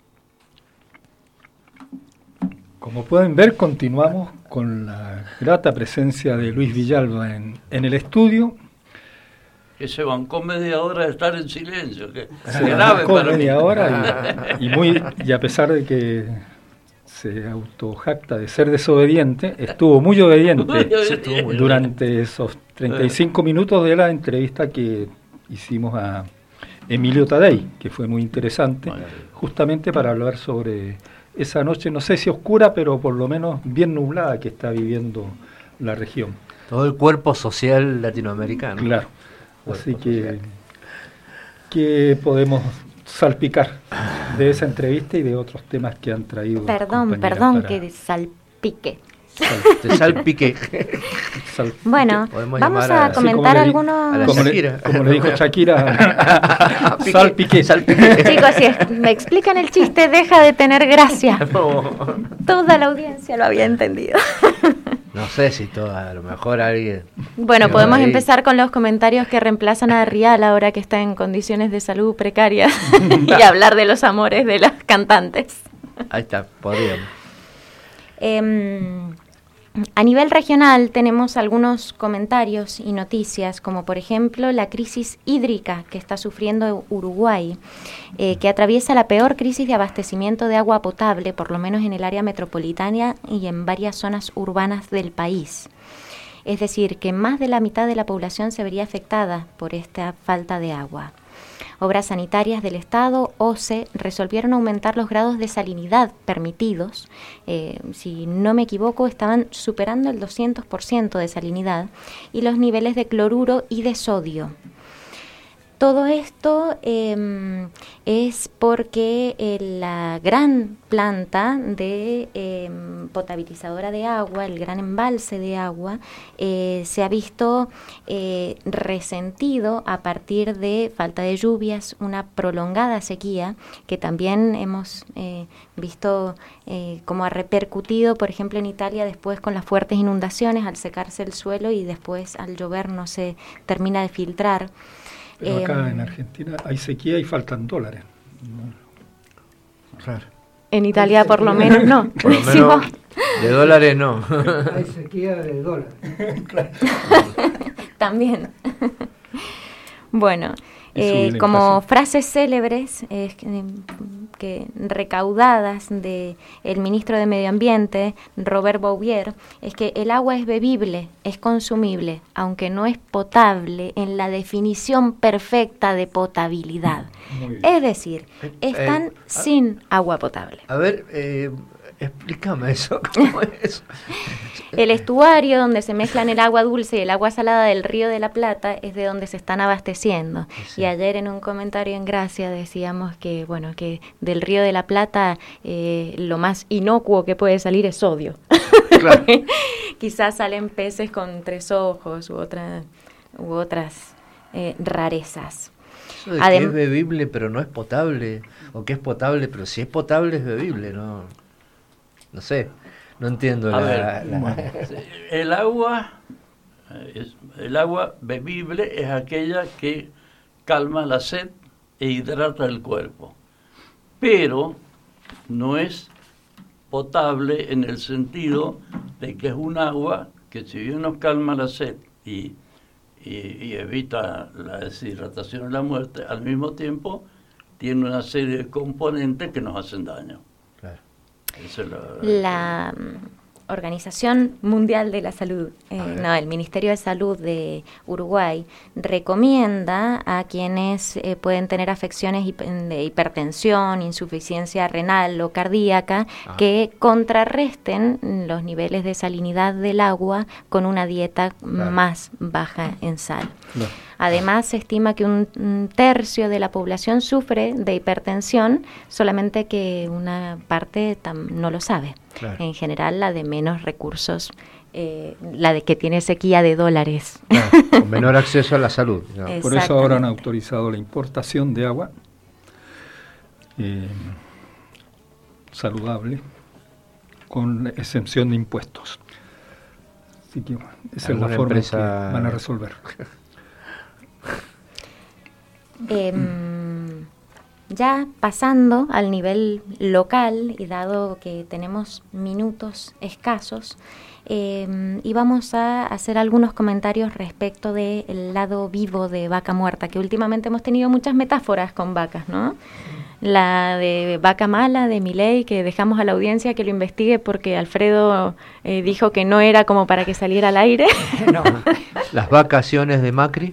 Como pueden ver, continuamos con la grata presencia de Luis Villalba en el estudio. Que se bancó media hora de estar en silencio. Que se grave para media hora y a pesar de que se autojacta de ser desobediente, estuvo muy obediente durante esos 35 minutos de la entrevista que hicimos a Emilio Tadei, que fue muy interesante, justamente para hablar sobre esa noche, no sé si oscura, pero por lo menos bien nublada que está viviendo la región. Todo el cuerpo social latinoamericano. Claro, así que podemos salpicar de esa entrevista y de otros temas que han traído. Perdón, que salpique. Salpique. Bueno, vamos a comentar algunos... Como le dijo Shakira, salpique. Chicos, si me explican el chiste, deja de tener gracia. Toda la audiencia lo había entendido. No sé si toda, a lo mejor alguien... Bueno, podemos empezar con los comentarios que reemplazan a Rial ahora que está en condiciones de salud precarias y hablar de los amores de las cantantes. Ahí está, podríamos. A nivel regional tenemos algunos comentarios y noticias, como por ejemplo la crisis hídrica que está sufriendo Uruguay, que atraviesa la peor crisis de abastecimiento de agua potable, por lo menos en el área metropolitana y en varias zonas urbanas del país. Es decir, que más de la mitad de la población se vería afectada por esta falta de agua. Obras Sanitarias del Estado, OCE, resolvieron aumentar los grados de salinidad permitidos. Si no me equivoco, estaban superando el 200% de salinidad y los niveles de cloruro y de sodio. Todo esto es porque la gran planta de potabilizadora de agua, el gran embalse de agua, se ha visto resentido a partir de falta de lluvias, una prolongada sequía, que también hemos visto cómo ha repercutido, por ejemplo, en Italia después con las fuertes inundaciones, al secarse el suelo y después al llover no se termina de filtrar. Pero acá en Argentina hay sequía y faltan dólares. Raro. En Italia por lo menos no. Por lo menos de dólares no. Hay sequía de dólares. También. Bueno, como frases célebres que recaudadas de el ministro de Medio Ambiente, Robert Bouvier, es que el agua es bebible, es consumible, aunque no es potable en la definición perfecta de potabilidad. Es decir, están sin agua potable. A ver, explícame eso, ¿cómo es eso? El estuario donde se mezclan el agua dulce y el agua salada del Río de la Plata es de donde se están abasteciendo. Sí. Y ayer en un comentario en Gracia decíamos que, bueno, que del Río de la Plata lo más inocuo que puede salir es sodio. Claro. Quizás salen peces con 3 ojos u otras rarezas. Eso de que es bebible pero no es potable, o que es potable pero si es potable es bebible, no sé. No entiendo el agua bebible es aquella que calma la sed e hidrata el cuerpo, pero no es potable en el sentido de que es un agua que si bien nos calma la sed y evita la deshidratación y la muerte, al mismo tiempo tiene una serie de componentes que nos hacen daño. La Organización Mundial de la Salud, el Ministerio de Salud de Uruguay recomienda a quienes pueden tener afecciones de hipertensión, insuficiencia renal o cardíaca que contrarresten los niveles de salinidad del agua con una dieta más baja en sal. Además, se estima que un tercio de la población sufre de hipertensión, solamente que una parte no lo sabe. Claro. En general, la de menos recursos, la de que tiene sequía de dólares. Claro, con menor acceso a la salud. ¿No? Por eso ahora han autorizado la importación de agua saludable con exención de impuestos. Así que esa es la forma que van a resolver. Ya pasando al nivel local, y dado que tenemos minutos escasos, íbamos a hacer algunos comentarios respecto del lado vivo de Vaca Muerta, que últimamente hemos tenido muchas metáforas con vacas, ¿no? La de Vaca Mala, de Milei, que dejamos a la audiencia que lo investigue porque Alfredo dijo que no era como para que saliera al aire. No. Las vacaciones de Macri.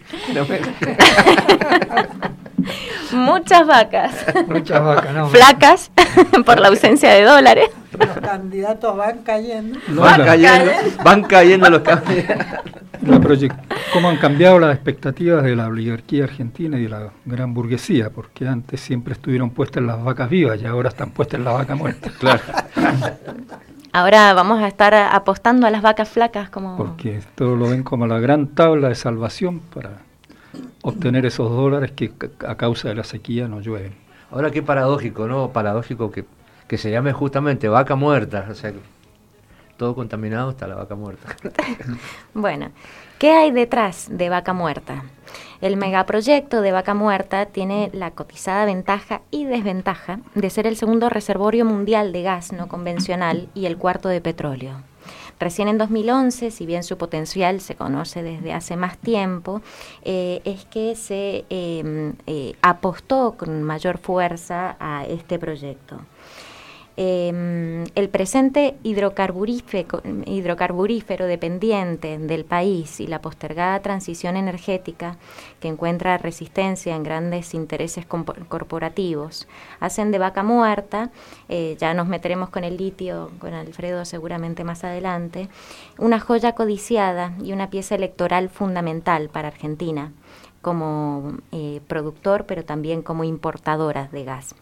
Muchas vacas. Muchas vacas, no. Flacas por la ausencia de dólares. Los candidatos van cayendo. Van cayendo los candidatos. ¿Cómo han cambiado las expectativas de la oligarquía argentina y de la gran burguesía? Porque antes siempre estuvieron puestas las vacas vivas y ahora están puestas en la vaca muerta. Claro. Ahora vamos a estar apostando a las vacas flacas como... Porque todo lo ven como la gran tabla de salvación para obtener esos dólares que a causa de la sequía no llueven. Ahora qué paradójico, ¿no? Paradójico que se llame justamente vaca muerta, o sea, todo contaminado hasta la vaca muerta. Bueno, ¿qué hay detrás de Vaca Muerta? El megaproyecto de Vaca Muerta tiene la cotizada ventaja y desventaja de ser el segundo reservorio mundial de gas no convencional y el cuarto de petróleo. Recién en 2011, si bien su potencial se conoce desde hace más tiempo, es que se apostó con mayor fuerza a este proyecto. El presente hidrocarburífero dependiente del país y la postergada transición energética que encuentra resistencia en grandes intereses corporativos hacen de Vaca Muerta, ya nos meteremos con el litio, con Alfredo seguramente más adelante, una joya codiciada y una pieza electoral fundamental para Argentina como productor, pero también como importadora de gas.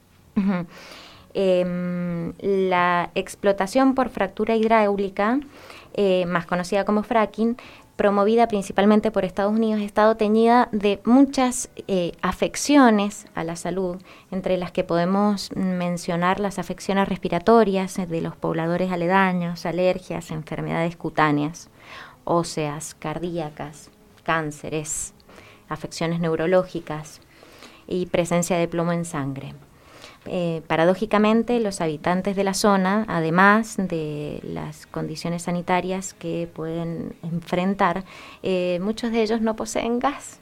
La explotación por fractura hidráulica, más conocida como fracking, promovida principalmente por Estados Unidos, ha estado teñida de muchas afecciones a la salud, entre las que podemos mencionar las afecciones respiratorias de los pobladores aledaños, alergias, enfermedades cutáneas, óseas, cardíacas, cánceres, afecciones neurológicas y presencia de plomo en sangre. Paradójicamente, los habitantes de la zona, además de las condiciones sanitarias que pueden enfrentar, muchos de ellos no poseen gas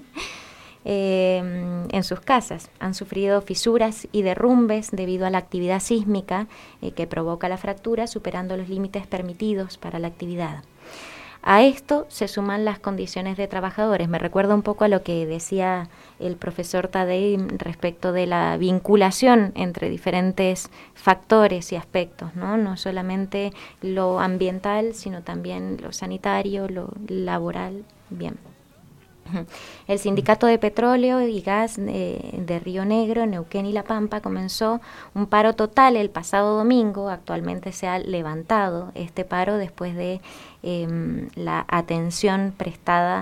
en sus casas. Han sufrido fisuras y derrumbes debido a la actividad sísmica que provoca la fractura, superando los límites permitidos para la actividad. A esto se suman las condiciones de trabajadores. Me recuerda un poco a lo que decía el profesor Tadei respecto de la vinculación entre diferentes factores y aspectos, ¿no? No solamente lo ambiental, sino también lo sanitario, lo laboral. Bien. El Sindicato de Petróleo y Gas de Río Negro, Neuquén y La Pampa comenzó un paro total el pasado domingo. Actualmente se ha levantado este paro después de la atención prestada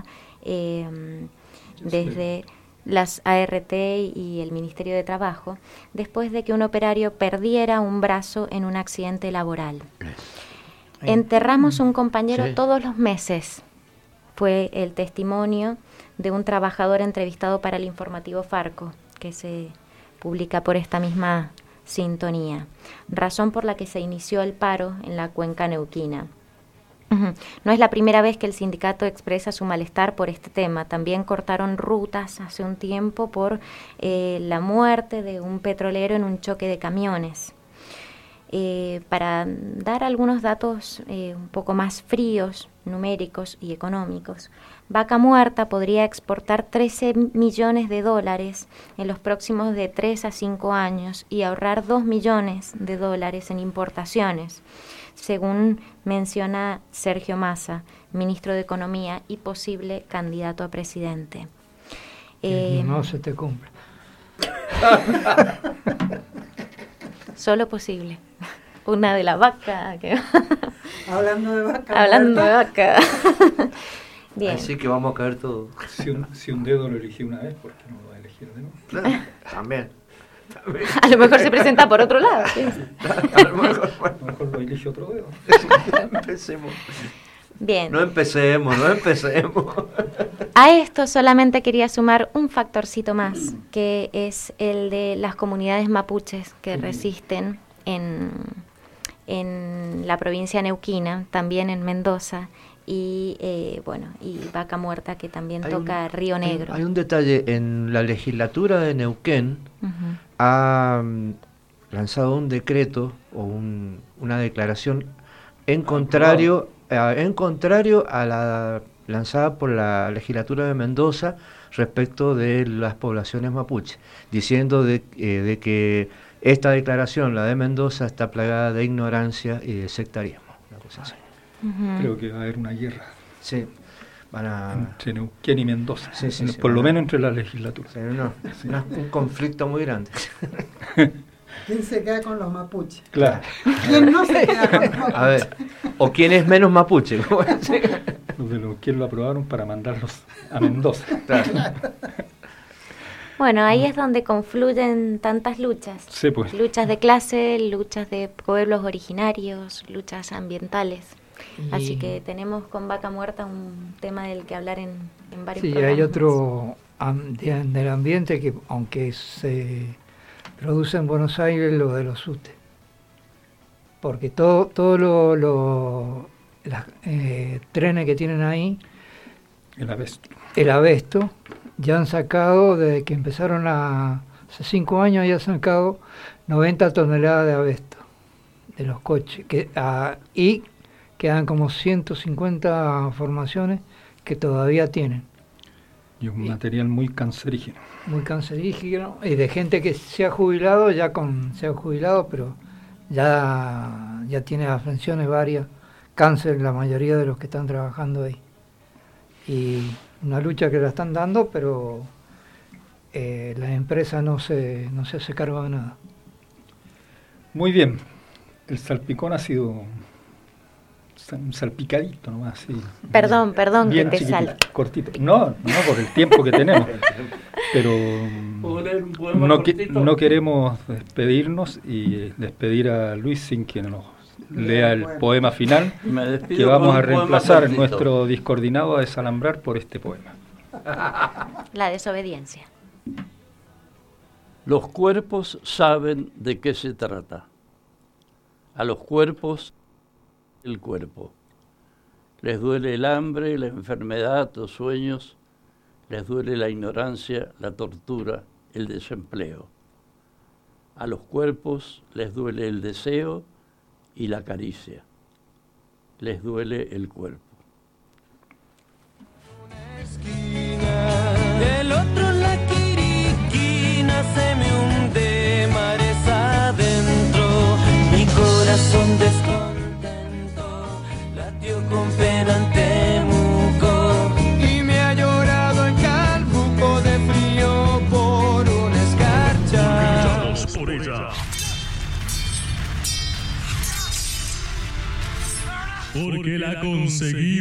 desde las ART y el Ministerio de Trabajo, después de que un operario perdiera un brazo en un accidente laboral. Enterramos un compañero todos los meses, fue el testimonio de un trabajador entrevistado para el informativo Farco, que se publica por esta misma sintonía, razón por la que se inició el paro en la cuenca neuquina. No es la primera vez que el sindicato expresa su malestar por este tema. También cortaron rutas hace un tiempo por la muerte de un petrolero en un choque de camiones. Para dar algunos datos un poco más fríos, numéricos y económicos, Vaca Muerta podría exportar 13 millones de dólares en los próximos de 3 a 5 años y ahorrar 2 millones de dólares en importaciones, según menciona Sergio Massa, ministro de Economía y posible candidato a presidente. No se te cumple. Solo posible. Una de la vaca. Hablando de vaca. Hablando de vaca. Bien. Así que vamos a caer todos. Si un dedo lo eligió una vez, ¿por qué no lo va a elegir de nuevo? Claro, también. A lo mejor se presenta por otro lado. ¿Sí? A lo mejor lo elige otro dedo. Empecemos. Bien. No empecemos. A esto solamente quería sumar un factorcito más, que es el de las comunidades mapuches que resisten en la provincia neuquina, también en Mendoza, y y Vaca Muerta, que también toca Río Negro. Hay un detalle, en la legislatura de Neuquén ha lanzado un decreto o una declaración en contrario a la lanzada por la legislatura de Mendoza respecto de las poblaciones mapuches, diciendo de que esta declaración, la de Mendoza, está plagada de ignorancia y de sectarismo, una cosa así. Creo que va a haber una guerra. Sí. Entre Neuquén y Mendoza, sí, por lo menos entre las legislaturas. Sí, un conflicto muy grande. ¿Quién se queda con los mapuches? Claro. ¿Quién no se queda con los mapuches? A ver, o quién es menos mapuche. Los de Neuquén lo aprobaron para mandarlos a Mendoza. Claro. Bueno, ahí es donde confluyen tantas luchas. Sí, pues. Luchas de clase, luchas de pueblos originarios, luchas ambientales. Así que tenemos con Vaca Muerta un tema del que hablar en varios programas. Sí, hay otro del ambiente que, aunque se produce en Buenos Aires, lo de los UTE. porque todo los trenes que tienen ahí, el Abesto, ya han sacado, desde que empezaron hace 5 años, ya han sacado 90 toneladas de Abesto de los coches, y quedan como 150 formaciones que todavía tienen. Y un material muy cancerígeno. Muy cancerígeno, y de gente que se ha jubilado, pero ya tiene afecciones varias, cáncer la mayoría de los que están trabajando ahí. Y una lucha que la están dando, pero la empresa no se hace cargo de nada. Muy bien, el salpicón ha sido un salpicadito nomás, sí. Perdón, bien que te cortito. No, por el tiempo que tenemos. Pero no queremos despedirnos y despedir a Luis sin que nos lea el poema final, que vamos a reemplazar nuestro discoordinado a desalambrar por este poema. La desobediencia. Los cuerpos saben de qué se trata. A los cuerpos, el cuerpo. Les duele el hambre, la enfermedad, los sueños. Les duele la ignorancia, la tortura, el desempleo. A los cuerpos les duele el deseo y la caricia. Les duele el cuerpo. Del otro la quiriquina se me hunde mares adentro. Mi corazón descontento latió con pena ante Temuco. Y me ha llorado en Calbuco de frío por una escarcha. Luchados por ella. Porque la conseguí.